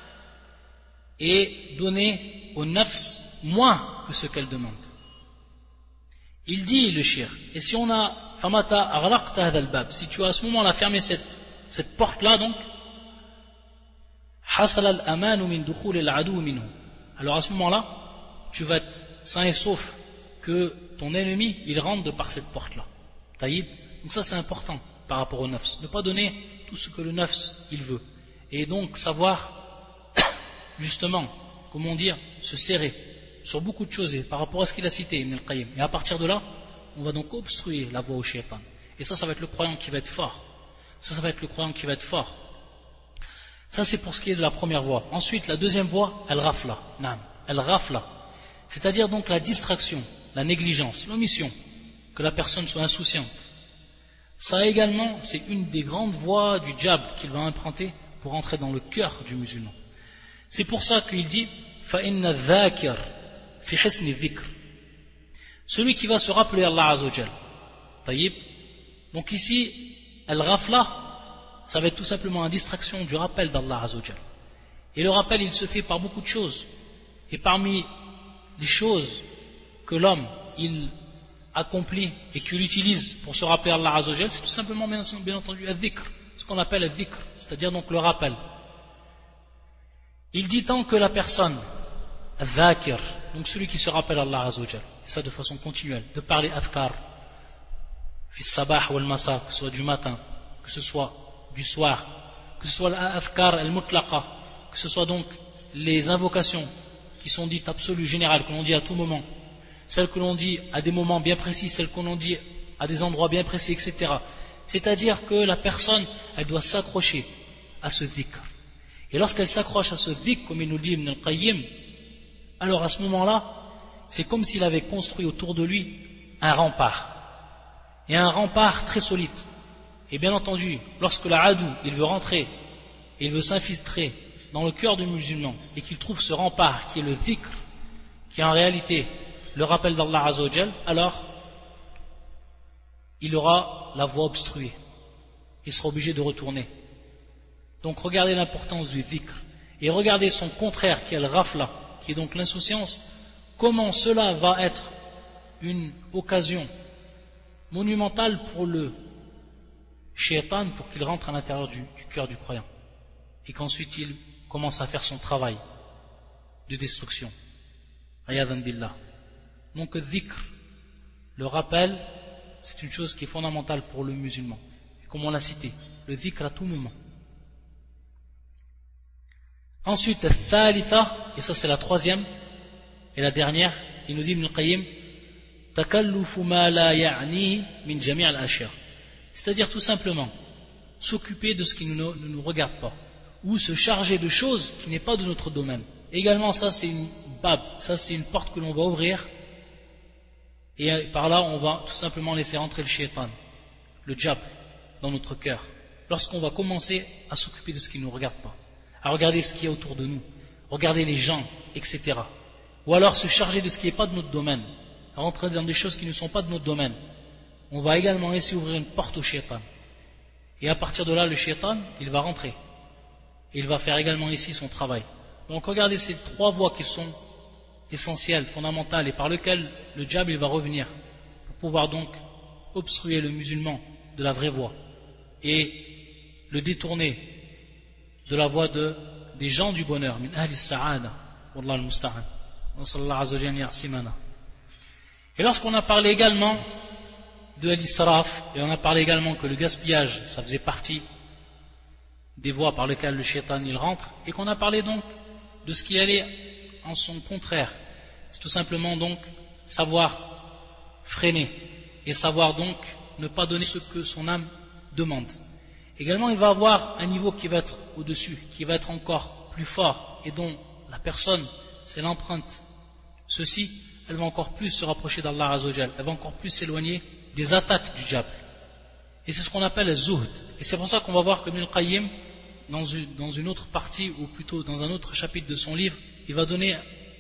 et donner au nafs moins que ce qu'elle demande. Il dit le shir, et si on a famata aghlaqta hadha al-bab, si tu as à ce moment-là fermé cette, cette porte-là donc, hasala al-amanu min dukhul al-adu minhu, alors à ce moment-là, tu vas être sain et sauf que ton ennemi, il rentre de par cette porte-là. Taïb. Donc ça c'est important par rapport au nafs. Ne pas donner tout ce que le nafs, il veut. Et donc savoir, justement, comment dire, se serrer sur beaucoup de choses, et par rapport à ce qu'il a cité, Ibn al-Qayyim. Et à partir de là, on va donc obstruer la voie au shaitan. Et ça, ça va être le croyant qui va être fort. Ça, ça va être le croyant qui va être fort. Ça c'est pour ce qui est de la première voie. Ensuite, la deuxième voie, al-ghafla. Naam, al-ghafla. C'est-à-dire donc la distraction, la négligence, l'omission, que la personne soit insouciante. Ça également, c'est une des grandes voies du diable qu'il va emprunter pour entrer dans le cœur du musulman. C'est pour ça qu'il dit فَإِنَّ الذَّاكِرْ فِي حِسْنِ الذِّكْرِ, celui qui va se rappeler Allah Azza wa Jal. Taïb. Donc ici, al-ghafla, ça va être tout simplement une distraction du rappel d'Allah Azza wa Jal. Et le rappel, il se fait par beaucoup de choses. Et parmi les choses que l'homme, il accomplit et qu'il utilise pour se rappeler Allah Azza wa Jal, c'est tout simplement bien, bien entendu al-dhikr, ce qu'on appelle al-dhikr, c'est-à-dire donc le rappel. Il dit tant que la personne, al-dhakir, donc celui qui se rappelle Allah Azza wa Jal, et ça de façon continuelle, de parler adhkar, fi sabah ou al-masa, que ce soit du matin, que ce soit du soir, que ce soit l'adhkar al-mutlaqa, que ce soit donc les invocations qui sont dites absolues, générales, que l'on dit à tout moment, celles que l'on dit à des moments bien précis, celles que l'on dit à des endroits bien précis, et cetera. C'est-à-dire que la personne, elle doit s'accrocher à ce dhikr. Et lorsqu'elle s'accroche à ce dhikr, comme il nous dit Ibn al-Qayyim, alors à ce moment-là, c'est comme s'il avait construit autour de lui un rempart. Et un rempart très solide. Et bien entendu, lorsque la adou, il veut rentrer et il veut s'infiltrer dans le cœur du musulman et qu'il trouve ce rempart qui est le dhikr, qui est en réalité le rappel d'Allah Azza wa Jal, alors il aura la voie obstruée, il sera obligé de retourner. Donc regardez l'importance du dhikr et regardez son contraire qui est le rafla, qui est donc l'insouciance, comment cela va être une occasion monumentale pour le shaitan pour qu'il rentre à l'intérieur du, du cœur du croyant et qu'ensuite il commence à faire son travail de destruction. Ayadan billah. Donc le dhikr, le rappel, c'est une chose qui est fondamentale pour le musulman. Et comme on l'a cité, le dhikr à tout moment. Ensuite, le thalitha, et ça c'est la troisième et la dernière, il nous dit Ibn al-Qayyim, takallufu ma la ya'ni min jami' al-ashya. C'est-à-dire tout simplement s'occuper de ce qui ne nous, ne nous regarde pas, ou se charger de choses qui n'est pas de notre domaine. Également, ça c'est une bab, ça c'est une porte que l'on va ouvrir, et par là on va tout simplement laisser entrer le shaitan, le djab, dans notre cœur, lorsqu'on va commencer à s'occuper de ce qui ne nous regarde pas, à regarder ce qui est autour de nous, regarder les gens, et cetera. Ou alors se charger de ce qui n'est pas de notre domaine, à rentrer dans des choses qui ne sont pas de notre domaine. On va également laisser ouvrir une porte au shaitan. Et à partir de là, le shaitan, il va rentrer. Et il va faire également ici son travail. Donc regardez ces trois voies qui sont essentielles, fondamentales, et par lesquelles le djab il va revenir, pour pouvoir donc obstruer le musulman de la vraie voie, et le détourner de la voie de, des gens du bonheur, min ahli sa'ada, wallah al-musta'an. Et lorsqu'on a parlé également de l'israf, et on a parlé également que le gaspillage, ça faisait partie des voies par lesquelles le shaitan il rentre, et qu'on a parlé donc de ce qui allait en son contraire, c'est tout simplement donc savoir freiner, et savoir donc ne pas donner ce que son âme demande. Également, il va avoir un niveau qui va être au-dessus, qui va être encore plus fort, et dont la personne, c'est l'empreinte. Ceci, elle va encore plus se rapprocher d'Allah Azza wa Jal, elle va encore plus s'éloigner des attaques du diable. Et c'est ce qu'on appelle le zuhd. Et c'est pour ça qu'on va voir que Ibn al-Qayyim, dans une, dans une autre partie, ou plutôt dans un autre chapitre de son livre, il va donner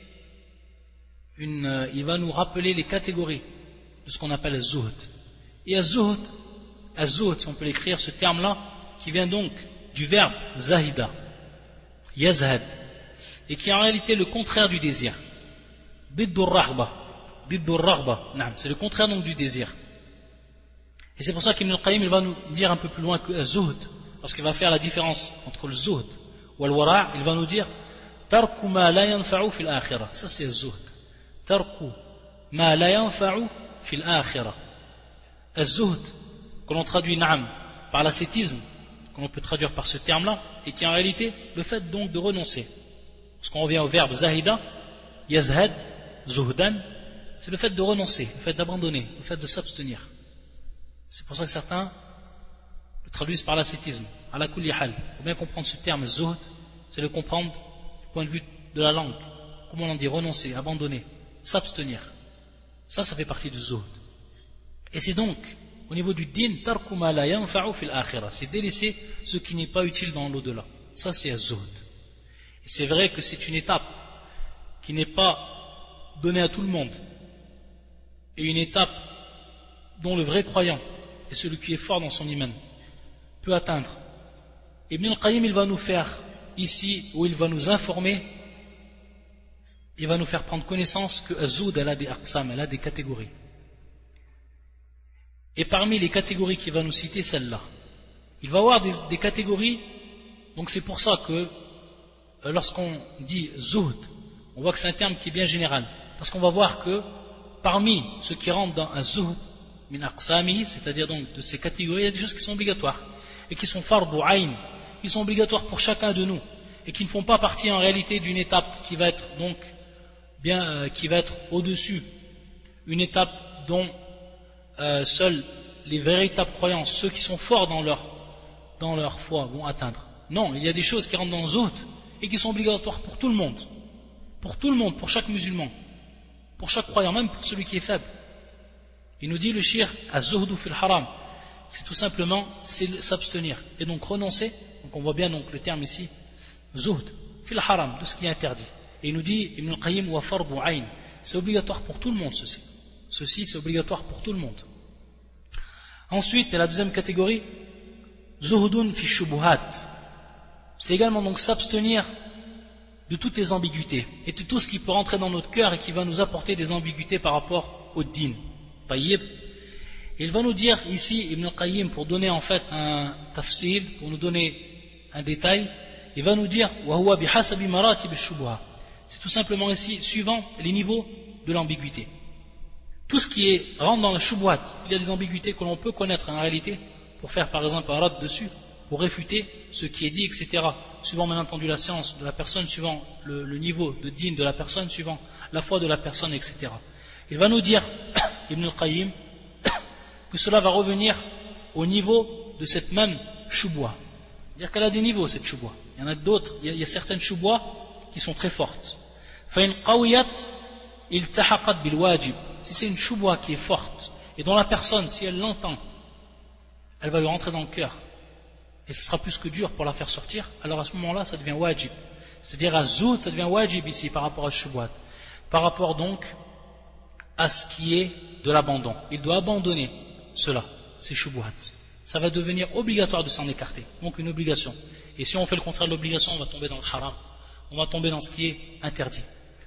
une, euh, il va nous rappeler les catégories de ce qu'on appelle le zuhd. Et le zuhd, le zuhd, si on peut l'écrire, ce terme-là, qui vient donc du verbe zahida, yazhad, et qui est en réalité le contraire du désir. Biddur rahba, biddur rahba, c'est le contraire donc du désir. Et c'est pour ça qu'Ibn al-Qayyim il va nous dire un peu plus loin que le zuhd, parce qu'il va faire la différence entre le zuhd ou le wara', il va nous dire tarku ma la yanfa'u fil akhirah. Ça c'est le zuhd. Tarku ma la yanfa'u fil akhirah. Le zuhd, que l'on traduit na'am par l'ascétisme, que l'on peut traduire par ce terme-là, et qui est en réalité le fait donc de renoncer. Parce qu'on revient au verbe zahida, yazhad, zuhdan, c'est le fait de renoncer, le fait d'abandonner, le fait de s'abstenir. C'est pour ça que certains le traduisent par l'ascétisme. Ala kulli hal. Pour bien comprendre ce terme zuhd, c'est le comprendre du point de vue de la langue. Comment on dit renoncer, abandonner, s'abstenir. Ça, ça fait partie du zuhd. Et c'est donc, au niveau du din, tarku ma la yanfa'u fil akhirah. C'est délaisser ce qui n'est pas utile dans l'au-delà. Ça, c'est un zuhd. Et c'est vrai que c'est une étape qui n'est pas donnée à tout le monde. Et une étape dont le vrai croyant et celui qui est fort dans son iman peut atteindre. Ibn al-Qayyim il va nous faire ici, où il va nous informer, il va nous faire prendre connaissance que az-zuhd elle a des aqsam, elle a des catégories. Et parmi les catégories qu'il va nous citer, celle-là, il va y avoir des, des catégories, donc c'est pour ça que euh, lorsqu'on dit zuhd, on voit que c'est un terme qui est bien général, parce qu'on va voir que parmi ceux qui rentrent dans un zuhd min aqsami, c'est-à-dire donc de ces catégories, il y a des choses qui sont obligatoires et qui sont fardu ayn, qui sont obligatoires pour chacun de nous et qui ne font pas partie en réalité d'une étape qui va être donc bien, euh, qui va être au-dessus, une étape dont euh, seuls les véritables croyants, ceux qui sont forts dans leur dans leur foi, vont atteindre. Non, il y a des choses qui rentrent dans le zuhd et qui sont obligatoires pour tout le monde, pour tout le monde, pour chaque musulman, pour chaque croyant, même pour celui qui est faible. Il nous dit le shir az-zuhdu fil haram, c'est tout simplement s'abstenir et donc renoncer, donc Donc on voit bien donc le terme ici, zuhd, fil haram, de ce qui est interdit. Et il nous dit, Ibn al-Qayyim, wa fardu ayn, c'est obligatoire pour tout le monde ceci. Ceci c'est obligatoire pour tout le monde. Ensuite, il y a la deuxième catégorie, zuhdun fi shubuhat. C'est également donc s'abstenir de toutes les ambiguïtés et de tout ce qui peut rentrer dans notre cœur et qui va nous apporter des ambiguïtés par rapport au din. Tayyib. Il va nous dire ici, Ibn al-Qayyim, pour donner en fait un tafsil, pour nous donner un détail, il va nous dire wa huwa bihasabi maratib ash-shubuha. C'est tout simplement ici, suivant les niveaux de l'ambiguïté. Tout ce qui est, rentre dans la shubuhat, il y a des ambiguïtés que l'on peut connaître en réalité, pour faire par exemple un rad dessus, pour réfuter ce qui est dit, et cetera. Suivant bien entendu la science de la personne, suivant le, le niveau de din de la personne, suivant la foi de la personne, et cetera. Il va nous dire, Ibn al-Qayyim, que cela va revenir au niveau de cette même shubuha. C'est-à-dire qu'elle a des niveaux cette shubuha. Il y en a d'autres, il y a, il y a certaines shubuha qui sont très fortes. فَإِنْ قَوِيَتْ إِلْتَحَقَتْ بِالْوَاجِبِ. Si c'est une shubuha qui est forte, et dont la personne, si elle l'entend, elle va lui rentrer dans le cœur, et ce sera plus que dur pour la faire sortir, alors à ce moment-là, ça devient wajib. C'est-à-dire à zoud, ça devient wajib ici par rapport à shubuhat. Par rapport donc à ce qui est de l'abandon. Il doit abandonner cela, ces shubuhat. Ça va devenir obligatoire de s'en écarter. Donc une obligation. Et si on fait le contraire de l'obligation, on va tomber dans le haram. On va tomber dans ce qui est interdit.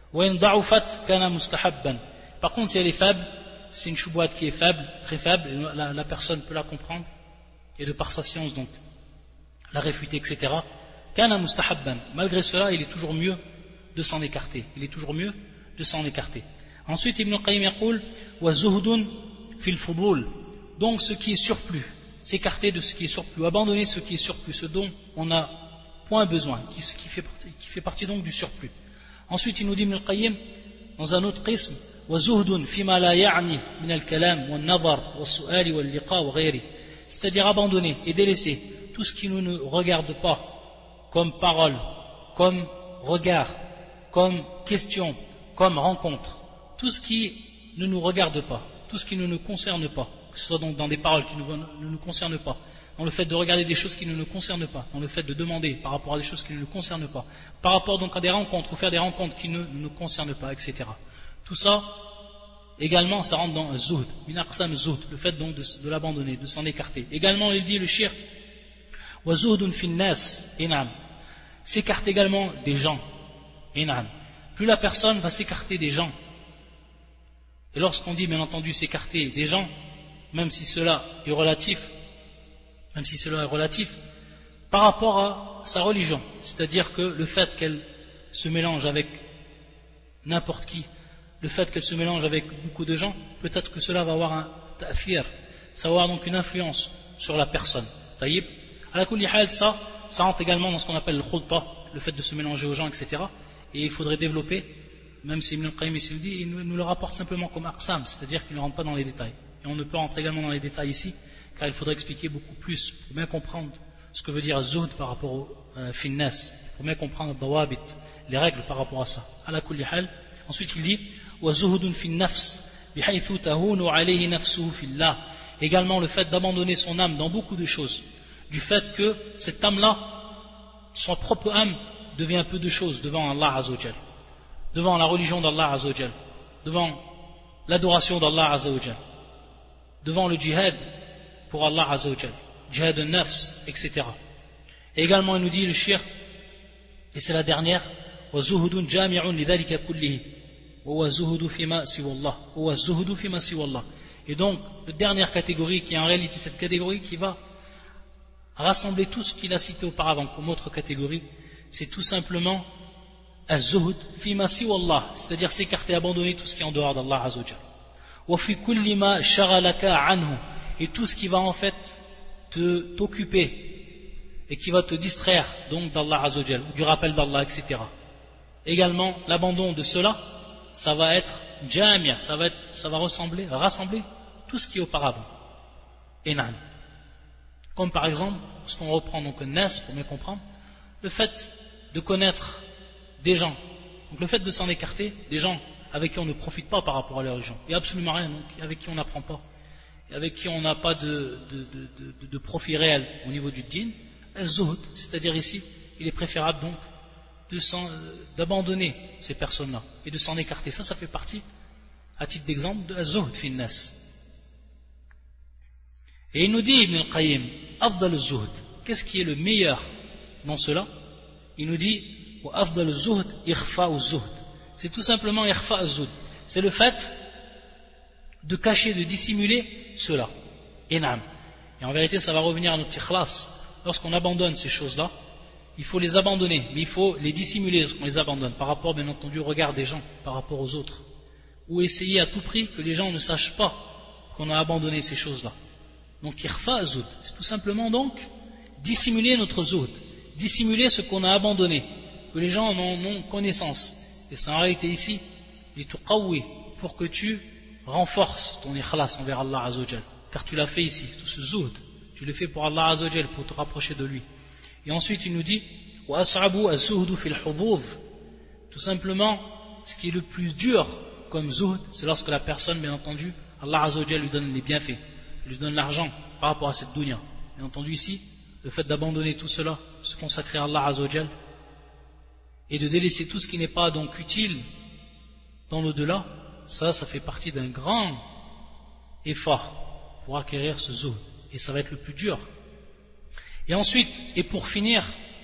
Par contre, si elle est faible, c'est une shubuhat qui est faible, très faible, la, la personne peut la comprendre, et de par sa science donc, la réfuter, et cetera. Kana mustahabban. Malgré cela, il est toujours mieux de s'en écarter. Il est toujours mieux de s'en écarter. Ensuite, Ibn al-Qayyim yaqul wa zuhdun fil fudul. Donc, ce qui est surplus, s'écarter de ce qui est surplus, abandonner ce qui est surplus, ce dont on n'a point besoin, qui, qui, fait partie, qui fait partie donc du surplus. Ensuite, il nous dit Ibn al-Qayyim, dans un autre prisme, wa zuhdun fima la ya'ni min al-kalam wa an-nazar wa as-su'ali wa al-liqa wa ghayri. C'est-à-dire abandonner et délaisser tout ce qui ne nous regarde pas, comme parole, comme regard, comme question, comme rencontre, tout ce qui ne nous regarde pas, tout ce qui ne nous concerne pas, que ce soit donc dans des paroles qui ne nous concernent pas, dans le fait de regarder des choses qui ne nous concernent pas, dans le fait de demander par rapport à des choses qui ne nous concernent pas, par rapport donc à des rencontres, ou faire des rencontres qui ne nous concernent pas, et cetera. Tout ça, également, ça rentre dans un zuhd, min aqsam zuhd, le fait donc de, de l'abandonner, de s'en écarter. Également, il dit le shir, wa zuhdun fin nas, inam, s'écarter également des gens, inam. Plus la personne va s'écarter des gens, et lorsqu'on dit bien entendu s'écarter des gens, même si cela est relatif, même si cela est relatif, par rapport à sa religion, c'est-à-dire que le fait qu'elle se mélange avec n'importe qui, le fait qu'elle se mélange avec beaucoup de gens, peut-être que cela va avoir un ta'fir, ça va avoir donc une influence sur la personne. Taïb, à la kulli hal, ça, ça rentre également dans ce qu'on appelle le khulta, le fait de se mélanger aux gens, et cetera. Et il faudrait développer, même si Ibn al-Qayyim ici le dit, il nous le rapporte simplement comme aqsam, c'est-à-dire qu'il ne rentre pas dans les détails. Et on ne peut rentrer également dans les détails ici, car il faudrait expliquer beaucoup plus, pour bien comprendre ce que veut dire zuhd par rapport au euh, finnas, pour bien comprendre dawabit, les règles par rapport à ça. À la kulli hal. Ensuite il dit wa zuhdun fin nafs bihaythu tahunu alayhi nafsuhu fillah. Également le fait d'abandonner son âme dans beaucoup de choses, du fait que cette âme-là, son propre âme, devient peu de choses devant Allah Azzawajal, devant la religion d'Allah Azzawajal, devant l'adoration d'Allah Azzawajal, devant le djihad pour Allah Azzawajal, djihad al-nafs, et cetera. Et également il nous dit le shir, et c'est la dernière, wa zuhdun jami'un lidhalika kullihi wa huwa zuhdu fima siwa Allah, wa huwa zuhdu fima siwa Allah. Et donc la dernière catégorie, qui est en réalité cette catégorie qui va rassembler tout ce qu'il a cité auparavant comme autre catégorie, c'est tout simplement az-zuhd fima siwa Allah, c'est-à-dire s'écarter, abandonner tout ce qui est en dehors d'Allah Azzawajal. Wa fi kulli ma shaghalaka anhu, et tout ce qui va en fait te t'occuper et qui va te distraire donc d'Allah Azzawajal, du rappel d'Allah, et cetera. Également, l'abandon de cela, ça va être jamia, ça va être, ça va ressembler, rassembler tout ce qui est auparavant. Enam. Comme par exemple, ce qu'on reprend donc un nas pour mieux comprendre, le fait de connaître des gens, donc le fait de s'en écarter, des gens avec qui on ne profite pas par rapport à leur religion, il n'y a absolument rien, donc avec qui on n'apprend pas, et avec qui on n'a pas de, de, de, de, de profit réel au niveau du din, az-zuhd, c'est-à-dire ici, il est préférable donc de d'abandonner ces personnes-là et de s'en écarter. Ça, ça fait partie, à titre d'exemple, de az-zuhd fi an-nas. Et il nous dit, Ibn al-Qayyim, afdal az-zuhd, qu'est-ce qui est le meilleur dans cela? Il nous dit, wa afdal az-zuhd ikhfa az-zuhd. C'est tout simplement ikhfa az-zuhd. C'est le fait de cacher, de dissimuler cela. Enam. Et en vérité, ça va revenir à notre ikhlas. Lorsqu'on abandonne ces choses-là, il faut les abandonner, mais il faut les dissimuler lorsqu'on les abandonne, par rapport, bien entendu, au regard des gens, par rapport aux autres. Ou essayer à tout prix que les gens ne sachent pas qu'on a abandonné ces choses-là. Donc, ikhfa zuhd, c'est tout simplement donc dissimuler notre zuhd, dissimuler ce qu'on a abandonné, que les gens en ont connaissance. Et c'est en réalité ici, les tuqawwi, pour que tu renforces ton ikhlas envers Allah Azzawajal. Car tu l'as fait ici, tout ce zuhd, tu le fais pour Allah Azzawajal, pour te rapprocher de lui. Et ensuite il nous dit wa as'abu az-zuhdu fil hudud. Tout simplement, ce qui est le plus dur comme zuhd, c'est lorsque la personne, bien entendu, Allah Azzawajal lui donne les bienfaits, lui donne l'argent par rapport à cette dunya. Bien entendu ici, le fait d'abandonner tout cela, se consacrer à Allah Azzawajal, et de délaisser tout ce qui n'est pas donc utile dans l'au-delà, ça, ça fait partie d'un grand effort pour acquérir ce zuhd. Et ça va être le plus dur. Et ensuite, et pour finir,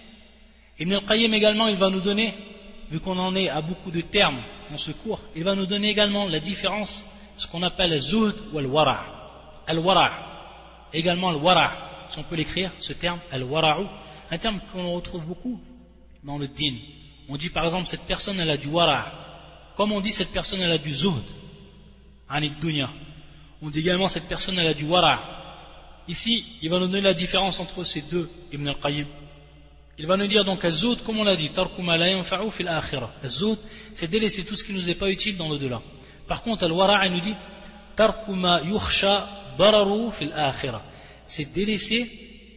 Ibn al-Qayyim également, il va nous donner, vu qu'on en est à beaucoup de termes dans ce cours, il va nous donner également la différence, ce qu'on appelle le zuhd ou le wara'. Al-wara', également le wara', si on peut l'écrire, ce terme, al-wara'u, un terme qu'on retrouve beaucoup dans le din. On dit par exemple, cette personne elle a du wara', comme on dit cette personne elle a du zuhd, anid dunya. On dit également cette personne elle a du wara'. Ici, il va nous donner la différence entre ces deux, Ibn al-Qayyim. Il va nous dire donc al-zuhd, comme on l'a dit, tarku ma la yanfa'u fil akhirah. Al-zuhd, c'est délaisser tout ce qui nous est pas utile dans l'au-delà. Par contre, al-wara', il nous dit tarku ma yukhsha dararu fil akhirah. C'est délaisser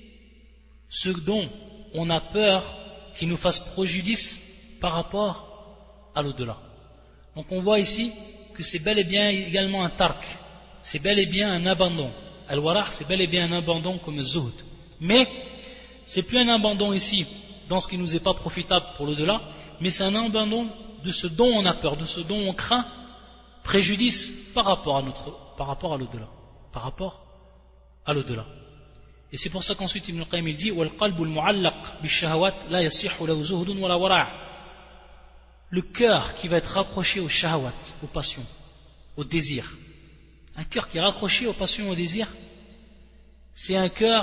ce dont on a peur qu'il nous fasse préjudice par rapport à l'au-delà. Donc on voit ici que c'est bel et bien également un tark, c'est bel et bien un abandon. Al-wara' c'est bel et bien un abandon comme le zuhd. Mais c'est plus un abandon ici dans ce qui nous est pas profitable pour l'au-delà, mais c'est un abandon de ce dont on a peur, de ce dont on craint préjudice par rapport à notre, par rapport à l'au-delà, par rapport à l'au-delà. Et c'est pour ça qu'ensuite Ibn al-Qayyim il dit wal qalbu al-mu'allaq bish-shahawat la yasihhu lahu zuhdun wala wara'. Le cœur qui va être raccroché au shahawat, aux passions, au désir. Un cœur qui est raccroché aux passions et aux désirs, c'est un cœur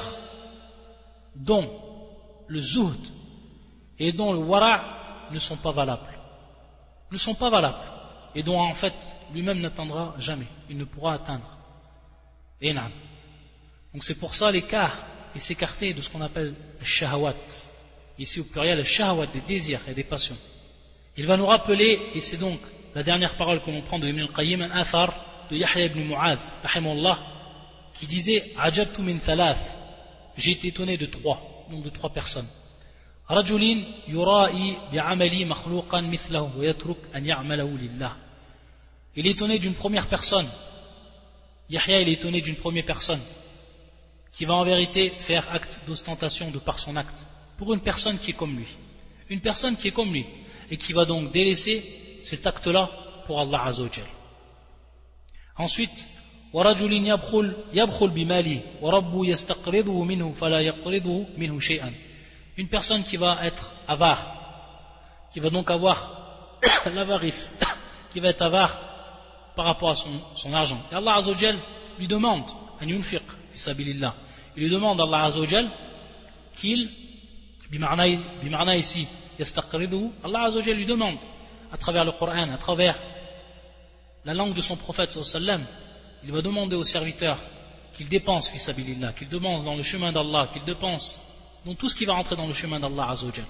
dont le zuhd et dont le wara' ne sont pas valables. Ne sont pas valables. Et dont en fait lui-même n'atteindra jamais. Il ne pourra atteindre. Et non. Donc c'est pour ça l'écart et s'écarter de ce qu'on appelle le shahawat. Ici au pluriel, le shahawat, des désirs et des passions. Il va nous rappeler, et c'est donc la dernière parole que l'on prend de Ibn al-Qayyim, un athar de Yahya ibn Mu'adh, rahimahullah, qui disait Ajabtu min thalath, j'ai été étonné de trois, donc de trois personnes. Rajulin yura'i bi'amali makhluqan mithlahu wa yatruk an ya'malahu lillah. Il est étonné d'une première personne. Yahya il est étonné d'une première personne qui va en vérité faire acte d'ostentation de par son acte pour une personne qui est comme lui. Une personne qui est comme lui et qui va donc délaisser cet acte-là pour Allah Azzawajal. Ensuite, وَرَجُلٍ يَبْخُلْ بِمَالِهِ وَرَبُّ يَسْتَقْرِضُهُ مِنْهُ فَلَا يَقْرِضُهُ مِنْهُ شَيْئًا. Une personne qui va être avare, qui va donc avoir l'avarice, qui va être avare par rapport à son, son argent. Et Allah Azzawajal lui demande, an yunfiq fi sabilillah. Il lui demande à Allah Azzawajal qu'il, bimarna ici, yastaqriduhu, Allah Azzawajal lui demande, à travers le Coran, à travers la langue de son prophète sallallahu alayhi wa sallam, il va demander aux serviteurs qu'il dépense fi sabilillah, qu'il dépense dans le chemin d'Allah, qu'il dépense dans tout ce qui va rentrer dans le chemin d'Allah Azzawajal.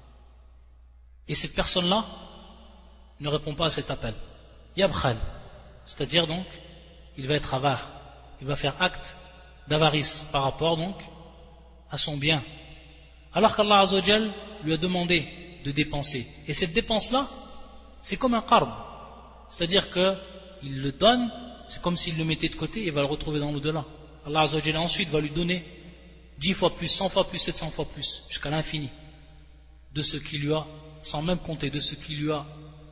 Et cette personne-là ne répond pas à cet appel. Yabkhal, c'est-à-dire donc, il va être avare, il va faire acte d'avarice par rapport donc à son bien. Alors qu'Allah Azzawajal lui a demandé de dépenser. Et cette dépense-là, c'est comme un qarb. C'est-à-dire qu'il le donne, c'est comme s'il le mettait de côté et va le retrouver dans l'au-delà. Allah Azzawajal ensuite va lui donner dix fois plus, cent fois plus, sept cents fois plus, jusqu'à l'infini, de ce qu'il lui a, sans même compter, de ce qu'il lui a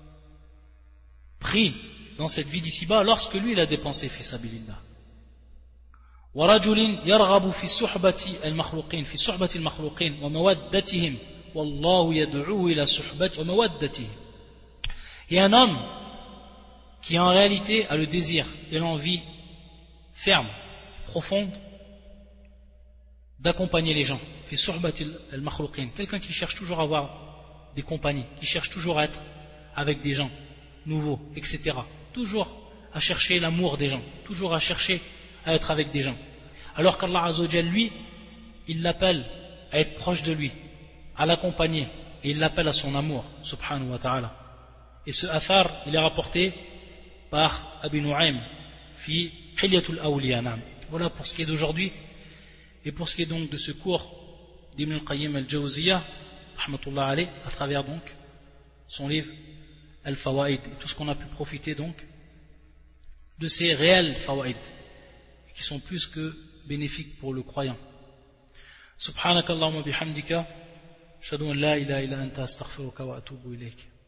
pris dans cette vie d'ici-bas, lorsque lui il a dépensé fi sabilillah. ورجل يرغب في صحبة المخلوقين في صحبة المخلوقين ومودتهم والله يدعو إلى صحبة ومودتهم. Et un homme qui en réalité a le désir et l'envie ferme, profonde, d'accompagner les gens. في صحبة المخلوقين, quelqu'un qui cherche toujours à avoir des compagnies, qui cherche toujours à être avec des gens nouveaux, et cetera. Toujours à chercher l'amour des gens, toujours à chercher à être avec des gens. Alors qu'Allah Azzawajal, lui, il l'appelle à être proche de lui, à l'accompagner, et il l'appelle à son amour, subhanahu wa ta'ala. Et ce athar, il est rapporté par Abi Nu'aym, fi Hilyatul Awliya. Voilà pour ce qui est d'aujourd'hui, et pour ce qui est donc de ce cours d'Ibn al-Qayyim al-Jawziyah, rahmatullah alayh, à travers donc son livre Al-Fawaid, tout ce qu'on a pu profiter donc de ces réels fawaid, qui sont plus que bénéfiques pour le croyant. Subhanakallahumma bihamdika, ashhadu an la ilaha illa anta astaghfiruka wa atubu ilayk.